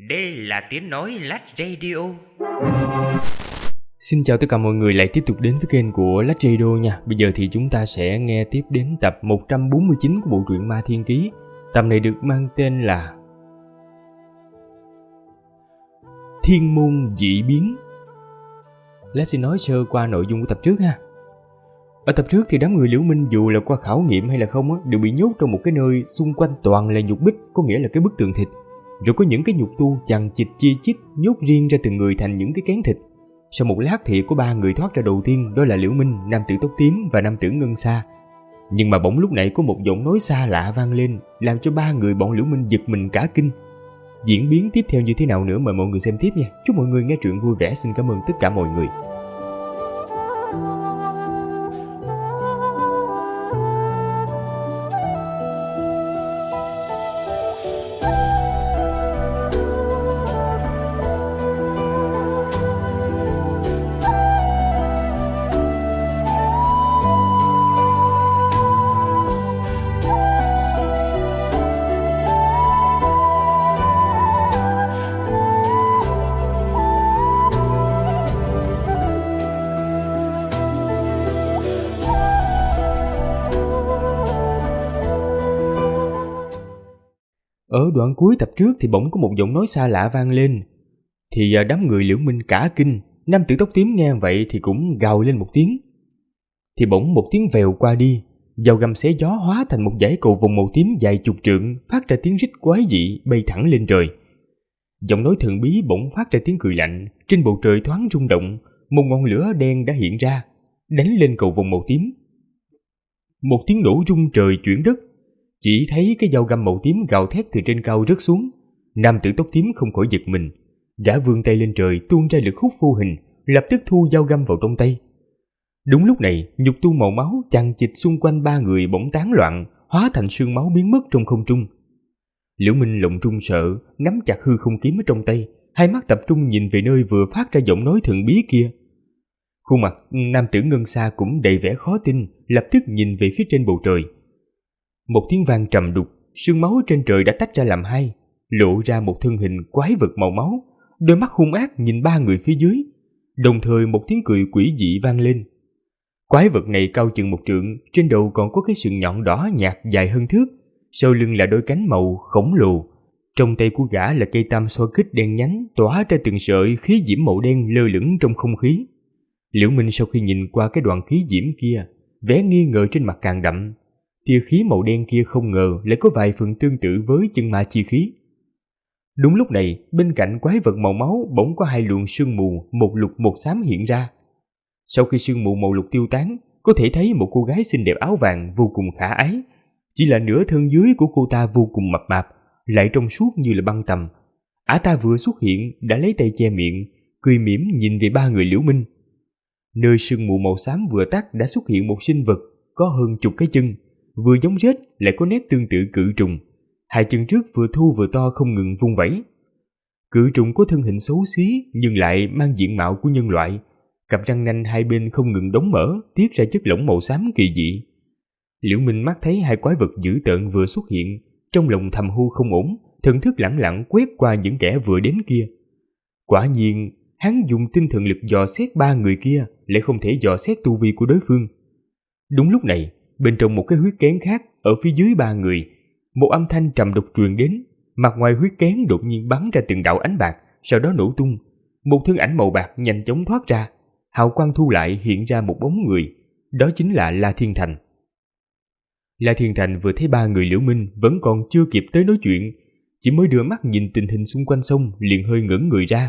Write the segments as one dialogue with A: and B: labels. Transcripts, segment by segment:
A: Đây là tiếng nói Lách Radio.
B: Xin chào tất cả mọi người lại tiếp tục đến với kênh của Lách Radio nha. Bây giờ thì chúng ta sẽ nghe tiếp đến tập 149 của bộ truyện Ma Thiên Ký. Tập này được mang tên là Thiên môn dị biến. Lách xin nói sơ qua nội dung của tập trước ha. Ở tập trước thì đám người Liễu Minh dù là qua khảo nghiệm hay là không đều bị nhốt trong một cái nơi xung quanh toàn là nhục bích, có nghĩa là cái bức tường thịt. Rồi có những cái nhục tu chằng chịt chia chít nhốt riêng ra từng người thành những cái kén thịt. Sau một lát thì có 3 người thoát ra đầu tiên, đó là Liễu Minh, nam tử tóc tím và nam tử Ngân Sa. Nhưng mà bỗng lúc này có một giọng nói xa lạ vang lên, làm cho 3 người bọn Liễu Minh giật mình cả kinh. Diễn biến tiếp theo như thế nào nữa mời mọi người xem tiếp nha. Chúc mọi người nghe truyện vui vẻ. Xin cảm ơn tất cả mọi người. Ở đoạn cuối tập trước thì bỗng có một giọng nói xa lạ vang lên. Thì đám người Liễu Minh cả kinh, nam tử tóc tím nghe vậy thì cũng gào lên một tiếng. Thì bỗng một tiếng vèo qua đi, dao găm xé gió hóa thành một dải cầu vồng màu tím dài chục trượng, phát ra tiếng rít quái dị bay thẳng lên trời. Giọng nói thần bí bỗng phát ra tiếng cười lạnh, trên bầu trời thoáng rung động, một ngọn lửa đen đã hiện ra, đánh lên cầu vồng màu tím. Một tiếng nổ rung trời chuyển đất. Chỉ thấy cái dao găm màu tím gào thét từ trên cao rớt xuống. Nam tử tóc tím không khỏi giật mình. Gã vươn tay lên trời tuôn ra lực hút vô hình, lập tức thu dao găm vào trong tay. Đúng lúc này, nhục tu màu máu chằng chịt xung quanh 3 người bỗng tán loạn, hóa thành sương máu biến mất trong không trung. Liễu Minh lộng trung sợ, nắm chặt hư không kiếm ở trong tay, hai mắt tập trung nhìn về nơi vừa phát ra giọng nói thần bí kia. Khuôn mặt nam tử Ngân Sa cũng đầy vẻ khó tin, lập tức nhìn về phía trên bầu trời. Một tiếng vang trầm đục, sương máu trên trời đã tách ra làm hai, lộ ra một thân hình quái vật màu máu, đôi mắt hung ác nhìn 3 người phía dưới. Đồng thời một tiếng cười quỷ dị vang lên. Quái vật này cao chừng 1 trượng, trên đầu còn có cái sừng nhọn đỏ nhạt dài hơn thước, sau lưng là đôi cánh màu khổng lồ. Trong tay của gã là cây tam xoa kích đen nhánh, tỏa ra từng sợi khí diễm màu đen lơ lửng trong không khí. Liễu Minh sau khi nhìn qua cái đoạn khí diễm kia, vẻ nghi ngờ trên mặt càng đậm. Tia khí màu đen kia không ngờ lại có vài phần tương tự với chân ma chi khí. Đúng lúc này, bên cạnh quái vật màu máu bỗng có 2 luồng sương mù, một lục một xám hiện ra. Sau khi sương mù màu lục tiêu tán, có thể thấy một cô gái xinh đẹp áo vàng vô cùng khả ái. Chỉ là nửa thân dưới của cô ta vô cùng mập mạp, lại trong suốt như là băng tằm. Ả ta vừa xuất hiện đã lấy tay che miệng, cười mỉm nhìn về 3 người Liễu Minh. Nơi sương mù màu xám vừa tắt đã xuất hiện một sinh vật có hơn 10 cái chân, vừa giống rết lại có nét tương tự cự trùng. 2 chân trước vừa thô vừa to không ngừng vung vẩy. Cự trùng có thân hình xấu xí nhưng lại mang diện mạo của nhân loại. Cặp răng nanh 2 bên không ngừng đóng mở, tiết ra chất lỏng màu xám kỳ dị. Liễu Minh mắt thấy 2 quái vật dữ tợn vừa xuất hiện, trong lòng thầm hu không ổn, thần thức lẳng lặng quét qua những kẻ vừa đến kia. Quả nhiên, hắn dùng tinh thần lực dò xét 3 người kia, lại không thể dò xét tu vi của đối phương. Đúng lúc này, bên trong một cái huyết kén khác, ở phía dưới 3 người, một âm thanh trầm đục truyền đến. Mặt ngoài huyết kén đột nhiên bắn ra từng đạo ánh bạc, sau đó nổ tung. Một thân ảnh màu bạc nhanh chóng thoát ra, hào quang thu lại hiện ra một bóng người, đó chính là La Thiên Thành. La Thiên Thành vừa thấy 3 người Liễu Minh vẫn còn chưa kịp tới nói chuyện, chỉ mới đưa mắt nhìn tình hình xung quanh xong liền hơi ngẩn người ra.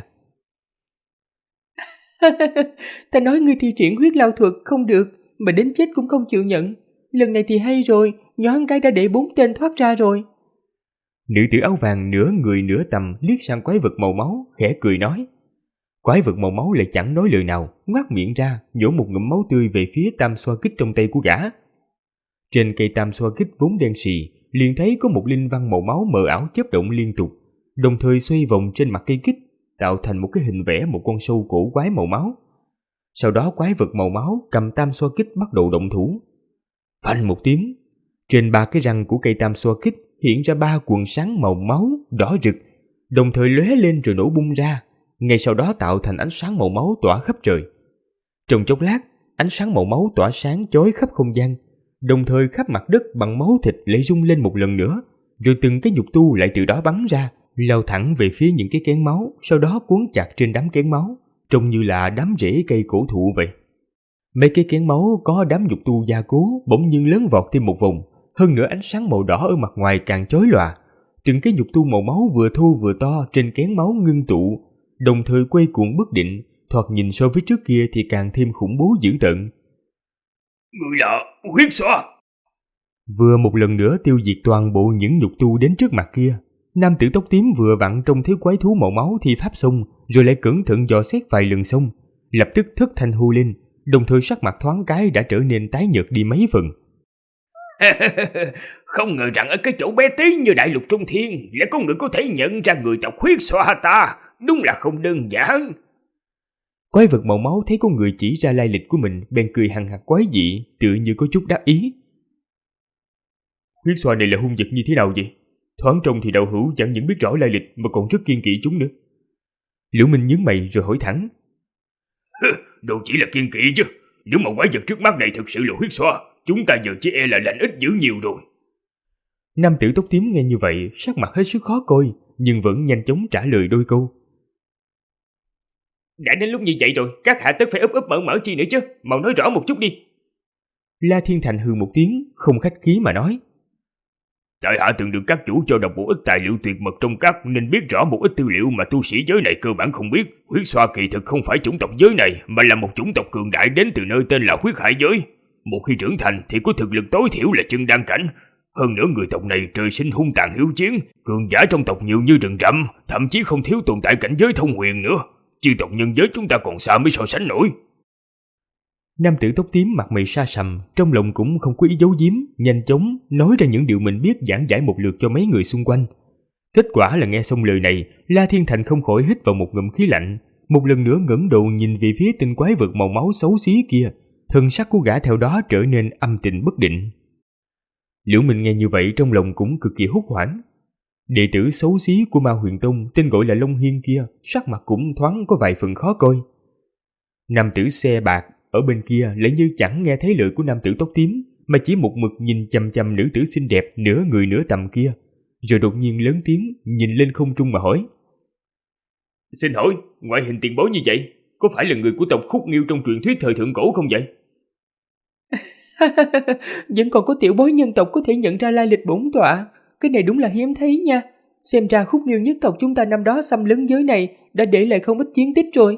C: Ta nói ngươi thi triển huyết lao thuật không được, mà đến chết cũng không chịu nhận. Lần này thì hay rồi, nhoáng cái đã để 4 tên thoát ra rồi.
B: Nữ tử áo vàng nửa người nửa tầm liếc sang quái vật màu máu, khẽ cười nói. Quái vật màu máu lại chẳng nói lời nào, ngoác miệng ra, nhổ một ngụm máu tươi về phía tam xoa kích trong tay của gã. Trên cây tam xoa kích vốn đen sì, liền thấy có một linh văn màu máu mờ ảo chớp động liên tục, đồng thời xoay vòng trên mặt cây kích, tạo thành một cái hình vẽ một con sâu cổ quái màu máu. Sau đó quái vật màu máu cầm tam xoa kích bắt đầu động thủ. Phanh một tiếng, trên 3 cái răng của cây tam xoa kích hiện ra 3 quầng sáng màu máu đỏ rực, đồng thời lóe lên rồi nổ bung ra, ngay sau đó tạo thành ánh sáng màu máu tỏa khắp trời. Trong chốc lát, ánh sáng màu máu tỏa sáng chói khắp không gian, đồng thời khắp mặt đất bằng máu thịt lại rung lên một lần nữa, rồi từng cái nhục tu lại từ đó bắn ra, lao thẳng về phía những cái kén máu, sau đó cuốn chặt trên đám kén máu, trông như là đám rễ cây cổ thụ vậy. Mấy cái kén máu có đám nhục tu gia cố bỗng nhiên lớn vọt thêm một vòng, hơn nữa ánh sáng màu đỏ ở mặt ngoài càng chói lòa. Từng cái nhục tu màu máu vừa thô vừa to trên kén máu ngưng tụ, đồng thời quay cuồng bất định, thoạt nhìn so với trước kia thì càng thêm khủng bố dữ tợn.
D: Người là huyết xoa.
B: Vừa một lần nữa tiêu diệt toàn bộ những nhục tu đến trước mặt kia, nam tử tóc tím vừa vặn trông thấy quái thú màu máu thi pháp xong, rồi lại cẩn thận dò xét vài lần xong, lập tức thất thanh hô lên, đồng thời sắc mặt thoáng cái đã trở nên tái nhợt đi mấy phần.
D: Không ngờ rằng ở cái chỗ bé tí như đại lục trung thiên lại có người có thể nhận ra người tộc huyết xoa ta, đúng là không đơn giản.
B: Quái vật màu máu thấy có người chỉ ra lai lịch của mình, bèn cười hằng hặc quái dị, tựa như có chút đắc ý. Huyết xoa này là hung vật như thế nào vậy? Thoáng trông thì đạo hữu chẳng những biết rõ lai lịch mà còn rất kiên kỵ chúng nữa. Liễu Minh nhướng mày rồi hỏi thẳng.
D: Đâu chỉ là kiên kỵ chứ, nếu mà quái vật trước mắt này thực sự là huyết xoa, chúng ta giờ chỉ e là lành ít dữ nhiều rồi.
B: Nam tử tóc tím nghe như vậy, sắc mặt hết sức khó coi, nhưng vẫn nhanh chóng trả lời đôi câu.
C: Đã đến lúc như vậy rồi, các hạ tất phải ấp ấp mở mở chi nữa chứ, mau nói rõ một chút đi.
B: La Thiên Thành hừ một tiếng, không khách khí mà nói.
D: Tại hạ từng được các chủ cho đọc một ít tài liệu tuyệt mật trong các, nên biết rõ một ít tư liệu mà tu sĩ giới này cơ bản không biết. Huyết xoa kỳ thực không phải chủng tộc giới này, mà là một chủng tộc cường đại đến từ nơi tên là huyết hải giới. Một khi trưởng thành thì có thực lực tối thiểu là chân đan cảnh. Hơn nữa người tộc này trời sinh hung tàn hiếu chiến, cường giả trong tộc nhiều như rừng rậm, thậm chí không thiếu tồn tại cảnh giới thông huyền nữa. Chư tộc nhân giới chúng ta còn xa mới so sánh nổi.
B: Nam tử tóc tím mặt mày sa sầm, trong lòng cũng không có ý giấu giếm, nhanh chóng nói ra những điều mình biết, giảng giải một lượt cho mấy người xung quanh. Kết quả là nghe xong lời này, La Thiên Thành không khỏi hít vào một ngụm khí lạnh, một lần nữa ngẩng đầu nhìn về phía tên quái vật màu máu xấu xí kia, thân sắc của gã theo đó trở nên âm tình bất định. Liễu Minh nghe như vậy trong lòng cũng cực kỳ hốt hoảng. Đệ tử xấu xí của Ma Huyền Tông tên gọi là Long Hiên kia, sắc mặt cũng thoáng có vài phần khó coi. Nam tử xe bạc ở bên kia lại như chẳng nghe thấy lời của nam tử tóc tím, mà chỉ một mực nhìn chằm chằm nữ tử xinh đẹp nửa người nửa tầm kia, rồi đột nhiên lớn tiếng nhìn lên không trung mà hỏi.
C: Xin hỏi, ngoại hình tiền bối như vậy, có phải là người của tộc Khúc Nghiêu trong truyền thuyết thời thượng cổ không vậy?
E: Vẫn còn có tiểu bối nhân tộc có thể nhận ra lai lịch bổn tọa, cái này đúng là hiếm thấy nha. Xem ra Khúc Nghiêu nhất tộc chúng ta năm đó xâm lấn giới này đã để lại không ít chiến tích rồi.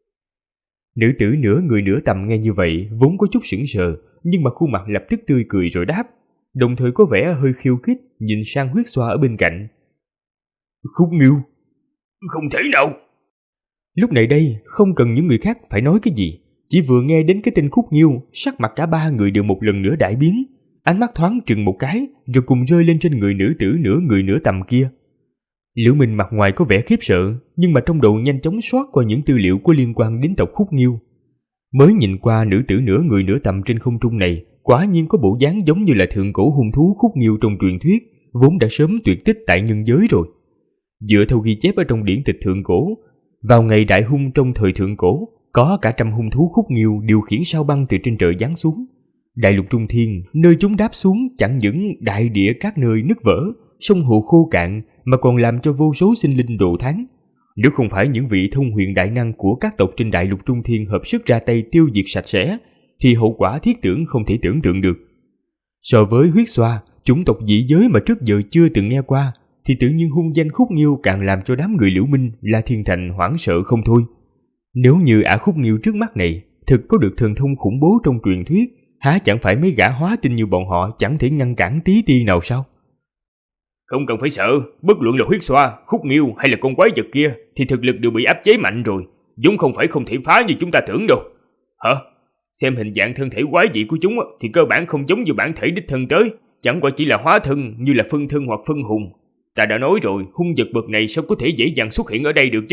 B: Nữ tử nửa người nửa tầm nghe như vậy vốn có chút sững sờ, nhưng mà khuôn mặt lập tức tươi cười rồi đáp, đồng thời có vẻ hơi khiêu khích nhìn sang huyết xoa ở bên cạnh.
D: Khúc Nghiêu? Không thể nào.
B: Lúc này đây không cần những người khác phải nói cái gì, chỉ vừa nghe đến cái tên Khúc Nghiêu, sắc mặt cả ba người đều một lần nữa đại biến, ánh mắt thoáng trừng một cái rồi cùng rơi lên trên người nữ tử nửa người nửa tầm kia. Liễu Minh mặt ngoài có vẻ khiếp sợ, nhưng mà trong đầu nhanh chóng soát qua những tư liệu có liên quan đến tộc Khúc Nghiêu. Mới nhìn qua nữ tử nửa người nửa tầm trên không trung này, quả nhiên có bộ dáng giống như là thượng cổ hung thú Khúc Nghiêu trong truyền thuyết, vốn đã sớm tuyệt tích tại nhân giới rồi. Dựa theo ghi chép ở trong điển tịch thượng cổ, vào ngày đại hung trong thời thượng cổ, có cả trăm hung thú Khúc Nghiêu điều khiển sao băng từ trên trời giáng xuống. Đại lục trung thiên, nơi chúng đáp xuống chẳng những đại địa các nơi nứt vỡ, sông hồ khô cạn, mà còn làm cho vô số sinh linh độ tháng. Nếu không phải những vị thông huyền đại năng của các tộc trên đại lục trung thiên hợp sức ra tay tiêu diệt sạch sẽ, thì hậu quả thiết tưởng không thể tưởng tượng được. So với huyết xoa, chủng tộc dị giới mà trước giờ chưa từng nghe qua, thì tự nhiên hung danh Khúc Nghiêu càng làm cho đám người Liễu Minh, La Thiên Thành hoảng sợ không thôi. Nếu như ả Khúc Nghiêu trước mắt này thực có được thần thông khủng bố trong truyền thuyết, há chẳng phải mấy gã hóa tinh như bọn họ chẳng thể ngăn cản tí ti nào sao?
C: Không cần phải sợ, bất luận là huyết xoa, Khúc Nghiêu hay là con quái vật kia thì thực lực đều bị áp chế mạnh rồi, vốn không phải không thể phá như chúng ta tưởng đâu. Hả? Xem hình dạng thân thể quái dị của chúng thì cơ bản không giống như bản thể đích thân tới, chẳng qua chỉ là hóa thân như là phân thân hoặc phân hùng. Ta đã nói rồi, hung vật bậc này sao có thể dễ dàng xuất hiện ở đây được chứ?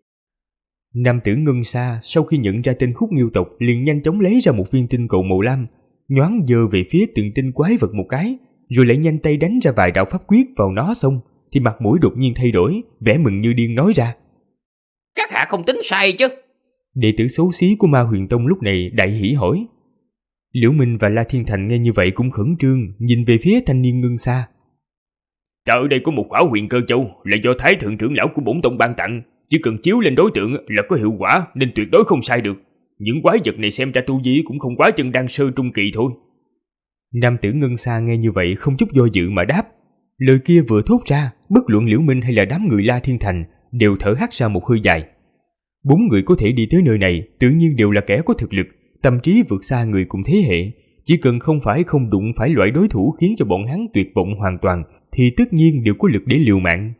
B: Nam tử Ngân Sa sau khi nhận ra tên Khúc Nghiêu tộc liền nhanh chóng lấy ra một viên tinh cầu màu lam, nhoáng giơ về phía từng tinh quái vật một cái, rồi lại nhanh tay đánh ra vài đạo pháp quyết vào nó xong, thì mặt mũi đột nhiên thay đổi, vẻ mừng như điên nói ra:
F: Các hạ không tính sai chứ?
B: Đệ tử xấu xí của Ma Huyền Tông lúc này đại hỉ hỏi. Liễu Minh và La Thiên Thành nghe như vậy cũng khẩn trương, nhìn về phía thanh niên Ngân Sa.
C: Ta ở đây có một khỏa huyền cơ châu là do Thái thượng trưởng lão của bổn tông ban tặng, chỉ cần chiếu lên đối tượng là có hiệu quả, nên tuyệt đối không sai được. Những quái vật này xem ra tu vi cũng không quá chân đan sơ trung kỳ thôi.
B: Nam tử Ngân Sa nghe như vậy không chút do dự mà đáp. Lời kia vừa thốt ra, bất luận Liễu Minh hay là đám người La Thiên Thành đều thở hắt ra một hơi dài. 4 người có thể đi tới nơi này tự nhiên đều là kẻ có thực lực, tâm trí vượt xa người cùng thế hệ. Chỉ cần không đụng phải loại đối thủ khiến cho bọn hắn tuyệt vọng hoàn toàn thì tất nhiên đều có lực để liều mạng.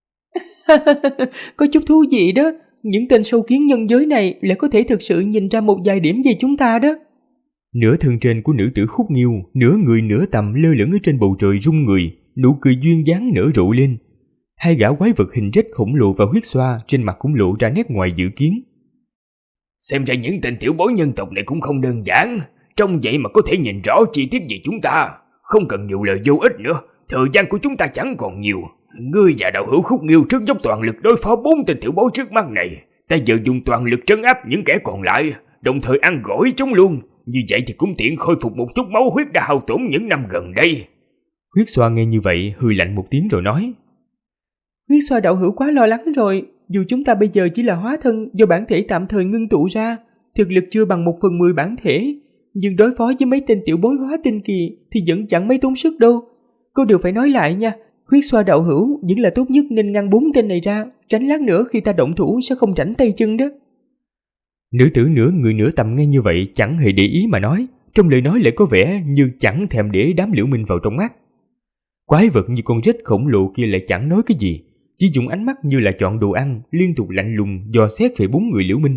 E: Có chút thú vị đó. Những tên sâu kiến nhân giới này lại có thể thực sự nhìn ra một vài điểm về chúng ta đó.
B: Nửa thân trên của nữ tử Khúc Nghiêu, nửa người nửa tầm lơ lửng ở trên bầu trời rung người, nụ cười duyên dáng nở rộ lên. Hai gã quái vật hình rết khổng lồ và huyết xoa trên mặt cũng lộ ra nét ngoài dự kiến.
C: Xem ra những tên tiểu bối nhân tộc này cũng không đơn giản, trong vậy mà có thể nhìn rõ chi tiết về chúng ta. Không cần nhiều lời vô ích nữa, thời gian của chúng ta chẳng còn nhiều. Ngươi và đạo hữu Khúc Nghiêu trước dốc toàn lực đối phó 4 tên tiểu bối trước mắt này, ta giờ dùng toàn lực trấn áp những kẻ còn lại, đồng thời ăn gỏi chúng luôn. Như vậy thì cũng tiện khôi phục một chút máu huyết đã hao tổn những năm gần đây.
B: Huyết xoa nghe như vậy hừ lạnh một tiếng rồi nói:
E: Huyết xoa đạo hữu quá lo lắng rồi. Dù chúng ta bây giờ chỉ là hóa thân do bản thể tạm thời ngưng tụ ra, thực lực chưa bằng 1/10 bản thể, nhưng đối phó với mấy tên tiểu bối hóa tinh kỳ thì vẫn chẳng mấy tốn sức đâu. Cô đều phải nói lại nha, huyết xoa đạo hữu vẫn là tốt nhất nên ngăn 4 tên này ra, tránh lát nữa khi ta động thủ sẽ không rảnh tay chân đó.
B: Nữ tử nửa người nửa tầm nghe như vậy chẳng hề để ý mà nói, trong lời nói lại có vẻ như chẳng thèm để đám Liễu Minh vào trong mắt. Quái vật như con rết khổng lồ kia lại chẳng nói cái gì, chỉ dùng ánh mắt như là chọn đồ ăn, liên tục lạnh lùng dò xét về 4 người Liễu Minh.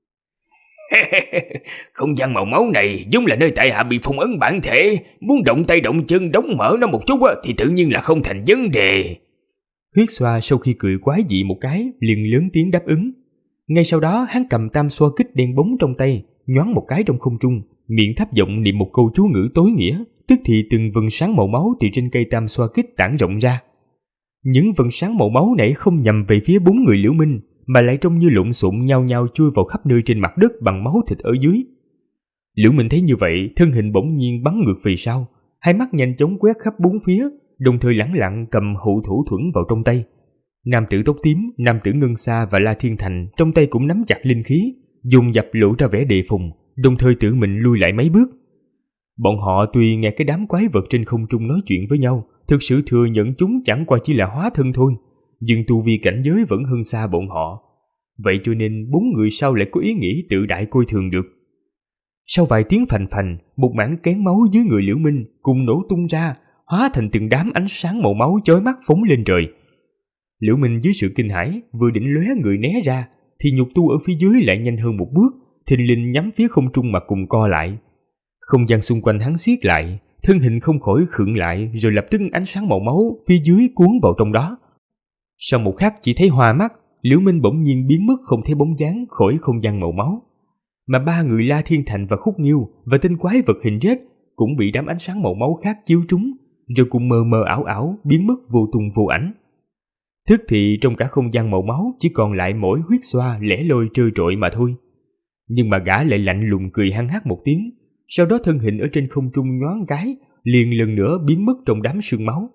C: Không gian màu máu này giống là nơi tại hạ bị phong ấn bản thể, muốn động tay động chân đóng mở nó một chút thì tự nhiên là không thành vấn đề.
B: Huyết xoa sau khi cười quái dị một cái liền lớn tiếng đáp ứng. Ngay sau đó hắn cầm tam xoa kích đen bóng trong tay, nhoáng một cái trong không trung, miệng thấp giọng niệm một câu chú ngữ tối nghĩa, tức thì từng vầng sáng màu máu từ trên cây tam xoa kích tản rộng ra. Những vầng sáng màu máu nãy không nhằm về phía 4 người Liễu Minh, mà lại trông như lộn xộn nhao nhao chui vào khắp nơi trên mặt đất bằng máu thịt ở dưới. Liễu Minh thấy như vậy, thân hình bỗng nhiên bắn ngược về sau, hai mắt nhanh chóng quét khắp 4 phía, đồng thời lẳng lặng cầm hậu thủ thuẫn vào trong tay. Nam tử tóc tím, nam tử Ngân Sa và La Thiên Thành trong tay cũng nắm chặt linh khí, dùng dập lộ ra vẻ đề phòng, đồng thời tự mình lui lại mấy bước. Bọn họ tuy nghe cái đám quái vật trên không trung nói chuyện với nhau, thực sự thừa nhận chúng chẳng qua chỉ là hóa thân thôi, nhưng tu vi cảnh giới vẫn hơn xa bọn họ. Vậy cho nên 4 người sau lại có ý nghĩ tự đại coi thường được. Sau vài tiếng phành phành, một mảng kén máu dưới người Liễu Minh cùng nổ tung ra, hóa thành từng đám ánh sáng màu máu chói mắt phóng lên trời. Liễu Minh dưới sự kinh hãi vừa định lóe người né ra, thì nhục tu ở phía dưới lại nhanh hơn một bước, thình lình nhắm phía không trung mà cùng co lại. Không gian xung quanh hắn siết lại, thân hình không khỏi khựng lại, rồi lập tức ánh sáng màu máu phía dưới cuốn vào trong đó. Sau một khắc chỉ thấy hoa mắt, Liễu Minh bỗng nhiên biến mất không thấy bóng dáng khỏi không gian màu máu. Mà 3 người La Thiên Thành và Khúc Nghiêu và tên quái vật hình rết cũng bị đám ánh sáng màu máu khác chiếu trúng, rồi cùng mờ mờ ảo ảo biến mất vô tung vô ảnh. Tức thì trong cả không gian màu máu chỉ còn lại mỗi huyết xoa lẻ loi trơ trọi mà thôi. Nhưng mà gã lại lạnh lùng cười hăng hắc một tiếng, sau đó thân hình ở trên không trung nhoáng cái, liền lần nữa biến mất trong đám sương máu.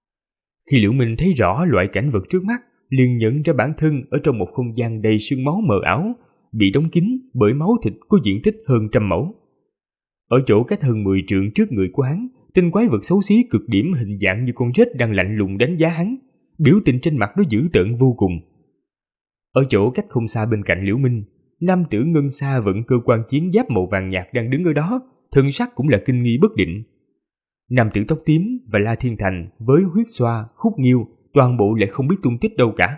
B: Khi Liễu Minh thấy rõ loại cảnh vật trước mắt, liền nhận ra bản thân ở trong một không gian đầy sương máu mờ ảo, bị đóng kín bởi máu thịt có diện tích hơn 100 mẫu. Ở chỗ cách hơn 10 trượng trước người của hắn, tên quái vật xấu xí cực điểm hình dạng như con rết đang lạnh lùng đánh giá hắn, biểu tình trên mặt nó dữ tợn vô cùng. Ở chỗ cách không xa bên cạnh Liễu Minh, nam tử Ngân Sa vận cơ quan chiến giáp màu vàng nhạt đang đứng ở đó, thân sắc cũng là kinh nghi bất định. Nam tử tóc tím và La Thiên Thành với huyết xoa, Khúc Nghiêu toàn bộ lại không biết tung tích đâu cả.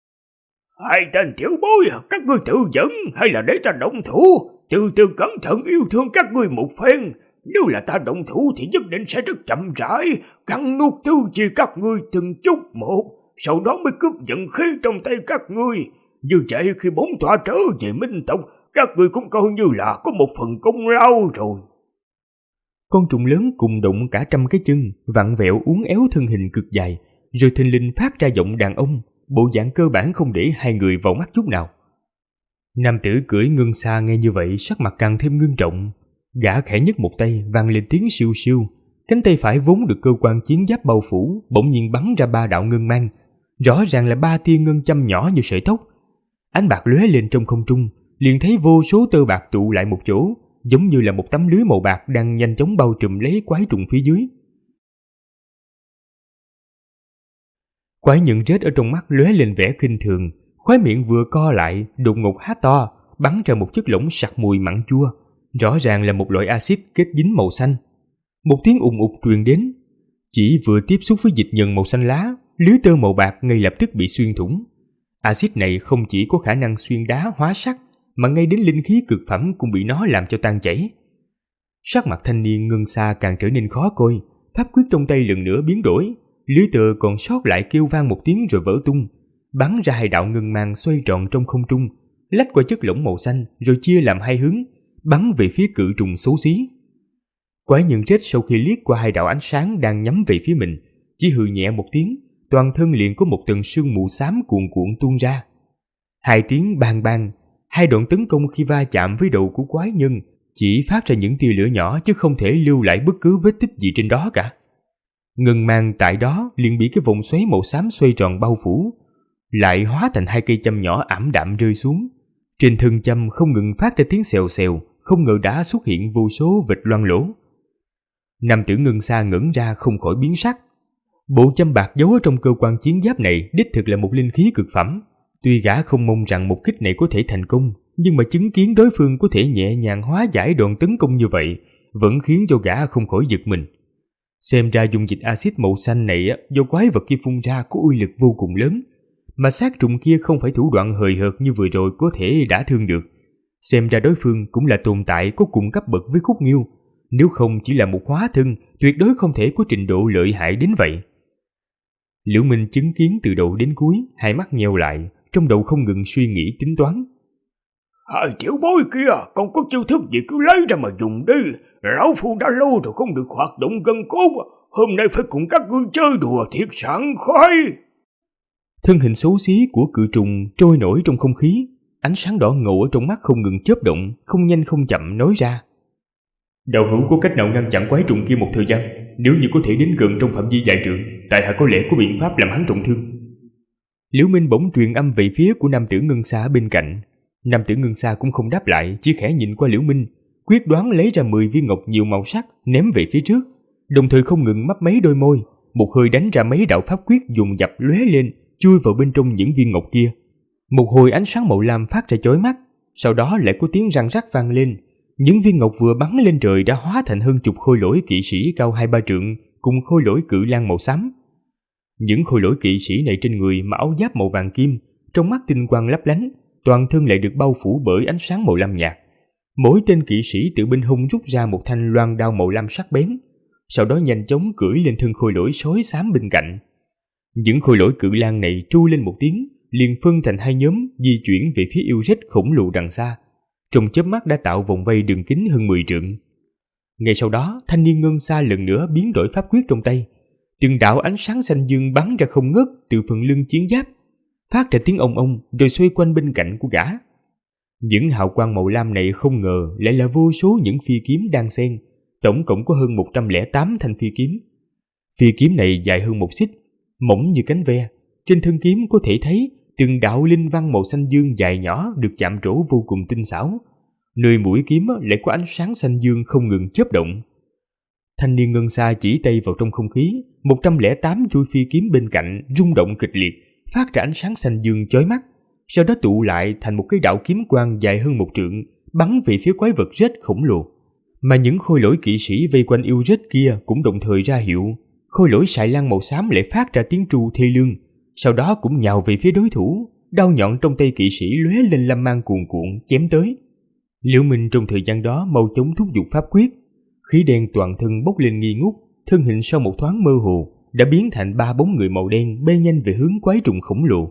C: Hai tên tiểu bối, các ngươi tự dẫn hay là để ta động thủ? Từ từ cẩn thận yêu thương các ngươi một phen. Nếu là ta động thủ thì nhất định sẽ rất chậm rãi, cắn nuốt tư chi các ngươi từng chút một, sau đó mới cướp vận khí trong tay các ngươi. Như vậy khi bổn tọa trở về Minh tộc, các ngươi cũng coi như là có một phần công lao rồi.
B: Con trùng lớn cùng động cả 100 cái chân, vặn vẹo uốn éo thân hình cực dài, rồi thình lình phát ra giọng đàn ông, bộ dạng cơ bản không để hai người vào mắt chút nào. Nam tử cưỡi Ngân Xa nghe như vậy sắc mặt càng thêm ngưng trọng. Gã khẽ nhấc một tay, vang lên tiếng siêu siêu. Cánh tay phải vốn được cơ quan chiến giáp bao phủ bỗng nhiên bắn ra 3 đạo ngân mang, rõ ràng là 3 tia ngân châm nhỏ như sợi tóc. Ánh bạc lóe lên trong không trung, liền thấy vô số tơ bạc tụ lại một chỗ, giống như là một tấm lưới màu bạc đang nhanh chóng bao trùm lấy quái trùng phía dưới. Quái nhận rết ở trong mắt lóe lên vẻ khinh thường, khóe miệng vừa co lại, đột ngột há to, bắn ra một chất lỏng sặc mùi mặn chua, rõ ràng là một loại axit kết dính màu xanh. Một tiếng ùng ục truyền đến, chỉ vừa tiếp xúc với dịch nhờn màu xanh lá, lưới tơ màu bạc ngay lập tức bị xuyên thủng. Axit này không chỉ có khả năng xuyên đá hóa sắt, mà ngay đến linh khí cực phẩm cũng bị nó làm cho tan chảy. Sắc mặt thanh niên Ngân Xa càng trở nên khó coi, pháp quyết trong tay lần nữa biến đổi, lưới tơ còn sót lại kêu vang một tiếng rồi vỡ tung, bắn ra 2 đạo ngân mang xoay tròn trong không trung, lách qua chất lỏng màu xanh rồi chia làm 2 hướng, bắn về phía cự trùng xấu xí. Quái nhân rết sau khi liếc qua 2 đạo ánh sáng đang nhắm về phía mình, chỉ hừ nhẹ một tiếng, toàn thân liền có một tầng sương mù xám cuồn cuộn tuôn ra. 2 tiếng bang bang, 2 đoạn tấn công khi va chạm với đầu của quái nhân chỉ phát ra những tia lửa nhỏ chứ không thể lưu lại bất cứ vết tích gì trên đó cả. Ngân mang tại đó liền bị cái vòng xoáy màu xám xoay tròn bao phủ, lại hóa thành 2 cây châm nhỏ ảm đạm rơi xuống. Trên thân châm không ngừng phát ra tiếng xèo xèo, không ngờ đã xuất hiện vô số vệt loang lỗ. Nam tử Ngân Xa ngẩn ra không khỏi biến sắc. Bộ châm bạc giấu ở trong cơ quan chiến giáp này đích thực là một linh khí cực phẩm. Tuy gã không mong rằng một kích này có thể thành công, nhưng mà chứng kiến đối phương có thể nhẹ nhàng hóa giải đòn tấn công như vậy vẫn khiến cho gã không khỏi giật mình. Xem ra dung dịch axit màu xanh này do quái vật kia phun ra có uy lực vô cùng lớn, mà sát trùng kia không phải thủ đoạn hời hợt như vừa rồi có thể đả thương được. Xem ra đối phương cũng là tồn tại có cùng cấp bậc với Khúc Nghiêu, nếu không chỉ là một hóa thân, tuyệt đối không thể có trình độ lợi hại đến vậy. Liễu Minh chứng kiến từ đầu đến cuối, hai mắt nheo lại, trong đầu không ngừng suy nghĩ tính toán.
D: 2 tiểu bối kia, còn có chiêu thức gì cứ lấy ra mà dùng đi. Lão phu đã lâu rồi không được hoạt động gân cốt, hôm nay phải cùng các ngươi chơi đùa thiệt sảng khoái.
B: Thân hình xấu xí của cự trùng trôi nổi trong không khí, ánh sáng đỏ ngầu ở trong mắt không ngừng chớp động, không nhanh không chậm nói ra. Đạo hữu có cách nào ngăn chặn quái trùng kia một thời gian? Nếu như có thể đến gần trong phạm vi vài trượng, tại hạ có lẽ có biện pháp làm hắn trọng thương. Liễu Minh bỗng truyền âm về phía của nam tử Ngân Xa bên cạnh. Nam tử Ngân Xa cũng không đáp lại, chỉ khẽ nhìn qua Liễu Minh, quyết đoán lấy ra 10 viên ngọc nhiều màu sắc ném về phía trước, đồng thời không ngừng mấp máy đôi môi, một hơi đánh ra mấy đạo pháp quyết dùng dập lóe lên, chui vào bên trong những viên ngọc kia. Một hồi ánh sáng màu lam phát ra chói mắt, sau đó lại có tiếng răng rắc vang lên. Những viên ngọc vừa bắn lên trời đã hóa thành hơn chục khôi lỗi kỵ sĩ cao 2-3 trượng cùng khôi lỗi cự lang màu xám. Những khôi lỗi kỵ sĩ này trên người mặc áo giáp màu vàng kim, trong mắt tinh quang lấp lánh, toàn thân lại được bao phủ bởi ánh sáng màu lam nhạt. Mỗi tên kỵ sĩ từ bên hông rút ra một thanh loan đao màu lam sắc bén, sau đó nhanh chóng cưỡi lên thân khôi lỗi sói xám bên cạnh. Những khôi lỗi cự lang này tru lên một tiếng, liền phân thành 2 nhóm di chuyển về phía yêu rết khổng lồ đằng xa. Trong chớp mắt đã tạo vòng vây đường kính hơn 10 trượng. Ngay sau đó, thanh niên Ngân Xa lần nữa biến đổi pháp quyết trong tay. Từng đạo ánh sáng xanh dương bắn ra không ngớt từ phần lưng chiến giáp, phát ra tiếng ông ông rồi xoay quanh bên cạnh của gã. Những hào quang màu lam này không ngờ lại là vô số những phi kiếm đan xen, tổng cộng có hơn 108 thanh phi kiếm. Phi kiếm này dài hơn 1 xích, mỏng như cánh ve, trên thân kiếm có thể thấy từng đạo linh văn màu xanh dương dài nhỏ được chạm trổ vô cùng tinh xảo. Nơi mũi kiếm lại có ánh sáng xanh dương không ngừng chớp động. Thanh niên Ngân Xa chỉ tay vào trong không khí, 108 chuôi phi kiếm bên cạnh rung động kịch liệt, phát ra ánh sáng xanh dương chói mắt, sau đó tụ lại thành một cái đạo kiếm quang dài hơn 1 trượng, bắn về phía quái vật rết khổng lồ. Mà những khôi lỗi kỵ sĩ vây quanh yêu rết kia cũng đồng thời ra hiệu. Khôi lỗi sài lan màu xám lại phát ra tiếng tru thê lương, sau đó cũng nhào về phía đối thủ, đao nhọn trong tay kỵ sĩ lóe lên lam mang cuồn cuộn chém tới. Liễu Minh trong thời gian đó mau chóng thúc giục pháp quyết, khí đen toàn thân bốc lên nghi ngút, thân hình sau một thoáng mơ hồ đã biến thành 3 bóng người màu đen bay nhanh về hướng quái trùng khổng lồ.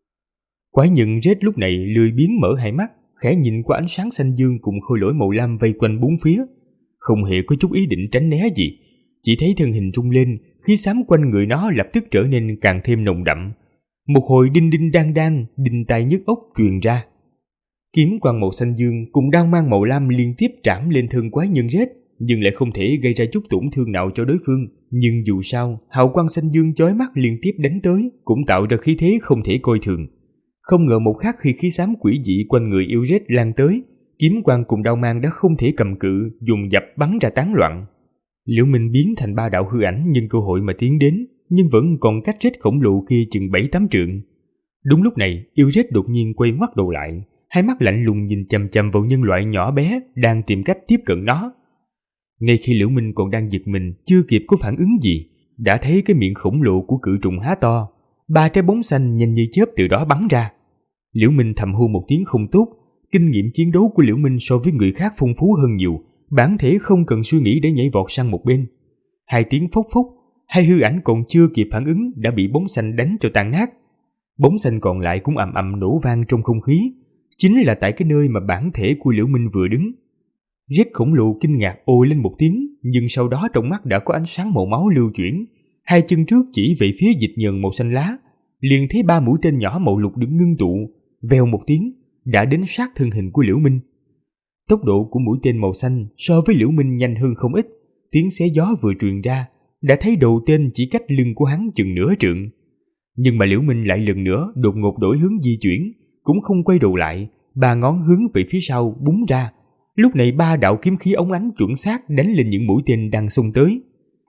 B: Quái nhân rết lúc này lười biếng mở 2 mắt, khẽ nhìn qua ánh sáng xanh dương cùng khôi lỗi màu lam vây quanh bốn phía, không hề có chút ý định tránh né gì, chỉ thấy thân hình rung lên, khí xám quanh người nó lập tức trở nên càng thêm nồng đậm. Một hồi đinh đinh đang đang, đinh tai nhức óc truyền ra. Kiếm quang màu xanh dương cùng đao mang màu lam liên tiếp trảm lên thân quái nhân rết, nhưng lại không thể gây ra chút tổn thương nào cho đối phương. Nhưng dù sao, hào quang xanh dương chói mắt liên tiếp đánh tới cũng tạo ra khí thế không thể coi thường. Không ngờ một khắc khi khí xám quỷ dị quanh người yêu rết lan tới, kiếm quang cùng đao mang đã không thể cầm cự, dùng dập bắn ra tán loạn. Liễu Minh biến thành 3 đạo hư ảnh nhân cơ hội mà tiến đến, nhưng vẫn còn cách rết khổng lồ kia chừng 7-8 trượng. Đúng lúc này, yêu rết đột nhiên quay ngoắt đầu lại, hai mắt lạnh lùng nhìn chằm chằm vào nhân loại nhỏ bé đang tìm cách tiếp cận nó. Ngay khi Liễu Minh còn đang giật mình, chưa kịp có phản ứng gì, đã thấy cái miệng khổng lồ của cự trùng há to, 3 trái bóng xanh nhanh như chớp từ đó bắn ra. Liễu Minh thầm hô một tiếng không tốt. Kinh nghiệm chiến đấu của Liễu Minh so với người khác phong phú hơn nhiều, bản thể không cần suy nghĩ để nhảy vọt sang một bên. 2 tiếng phốc phốc, 2 hư ảnh còn chưa kịp phản ứng đã bị bóng xanh đánh cho tan nát. Bóng xanh còn lại cũng ầm ầm nổ vang trong không khí, chính là tại cái nơi mà bản thể của Liễu Minh vừa đứng. Rết khổng lồ kinh ngạc ôi lên một tiếng, nhưng sau đó trong mắt đã có ánh sáng màu máu lưu chuyển. 2 chân trước chỉ về phía dịch nhờn màu xanh lá, liền thấy 3 mũi tên nhỏ màu lục được ngưng tụ, vèo một tiếng đã đến sát thân hình của Liễu Minh. Tốc độ của mũi tên màu xanh so với Liễu Minh nhanh hơn không ít. Tiếng xé gió vừa truyền ra, đã thấy đầu tên chỉ cách lưng của hắn chừng nửa trượng. Nhưng mà Liễu Minh lại lần nữa đột ngột đổi hướng di chuyển, cũng không quay đầu lại, 3 ngón hướng về phía sau búng ra. Lúc này 3 đạo kiếm khí óng ánh chuẩn xác đánh lên những mũi tên đang xông tới.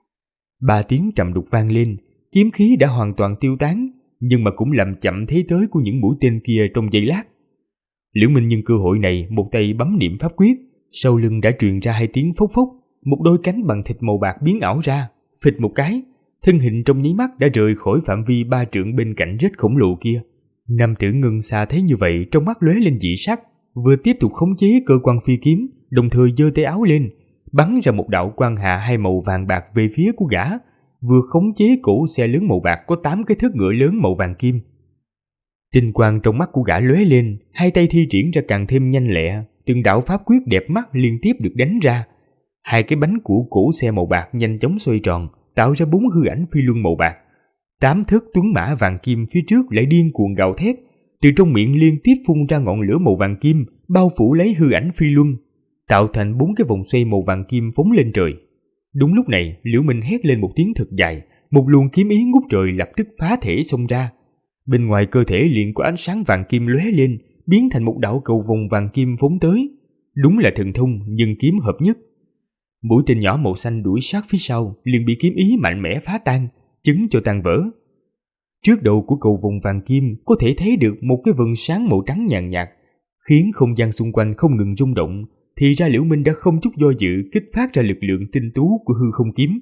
B: 3 tiếng trầm đục vang lên, kiếm khí đã hoàn toàn tiêu tán, nhưng mà cũng làm chậm thế tới của những mũi tên kia trong giây lát. Liễu Minh nhân cơ hội này một tay bấm niệm pháp quyết, sau lưng đã truyền ra 2 tiếng phốc phốc, một đôi cánh bằng thịt màu bạc biến ảo ra, phịch một cái, thân hình trong nháy mắt đã rời khỏi phạm vi 3 trượng bên cạnh rết khổng lồ kia. Nam tử Ngân Xa thấy như vậy, trong mắt lóe lên dị sắc, vừa tiếp tục khống chế cơ quan phi kiếm, đồng thời giơ tay áo lên, bắn ra một đạo quang hạ 2 màu vàng bạc về phía của gã, vừa khống chế cổ xe lớn màu bạc có 8 cái thớt ngựa lớn màu vàng kim. Tinh quang trong mắt của gã lóe lên, 2 tay thi triển ra càng thêm nhanh lẹ, từng đạo pháp quyết đẹp mắt liên tiếp được đánh ra. 2 cái bánh của cổ xe màu bạc nhanh chóng xoay tròn, tạo ra 4 hư ảnh phi luân màu bạc. 8 thớt tuấn mã vàng kim phía trước lại điên cuồng gào thét, từ trong miệng liên tiếp phun ra ngọn lửa màu vàng kim, bao phủ lấy hư ảnh phi luân, tạo thành 4 cái vòng xoay màu vàng kim phóng lên trời. Đúng lúc này, Liễu Minh hét lên một tiếng thật dài, một luồng kiếm ý ngút trời lập tức phá thể xông ra. Bên ngoài cơ thể liền có ánh sáng vàng kim lóe lên, biến thành một đạo cầu vòng vàng kim phóng tới. Đúng là thần thông nhưng kiếm hợp nhất. Mũi tên nhỏ màu xanh đuổi sát phía sau, liền bị kiếm ý mạnh mẽ phá tan, chứng cho tan vỡ. Trước đầu của cầu vòng vàng kim có thể thấy được một cái vầng sáng màu trắng nhàn nhạt, khiến không gian xung quanh không ngừng rung động. Thì ra Liễu Minh đã không chút do dự kích phát ra lực lượng tinh tú của hư không kiếm.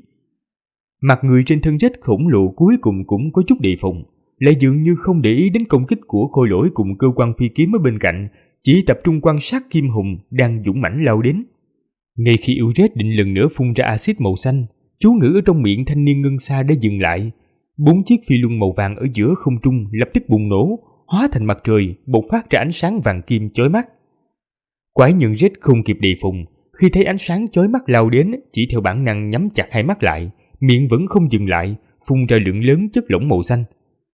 B: Mặt người trên thân rết khổng lồ cuối cùng cũng có chút đề phòng, lại dường như không để ý đến công kích của khôi lỗi cùng cơ quan phi kiếm ở bên cạnh, chỉ tập trung quan sát Kim Hùng đang dũng mãnh lao đến. Ngay khi yêu rết định lần nữa phun ra axit màu xanh, chú ngữ ở trong miệng thanh niên Ngân Xa đã dừng lại. 4 chiếc phi luân màu vàng ở giữa không trung lập tức bùng nổ, hóa thành mặt trời, bộc phát ra ánh sáng vàng kim chói mắt. Quái nhân rết không kịp đề phòng, khi thấy ánh sáng chói mắt lao đến, chỉ theo bản năng nhắm chặt hai mắt lại, miệng vẫn không dừng lại, phun ra lượng lớn chất lỏng màu xanh.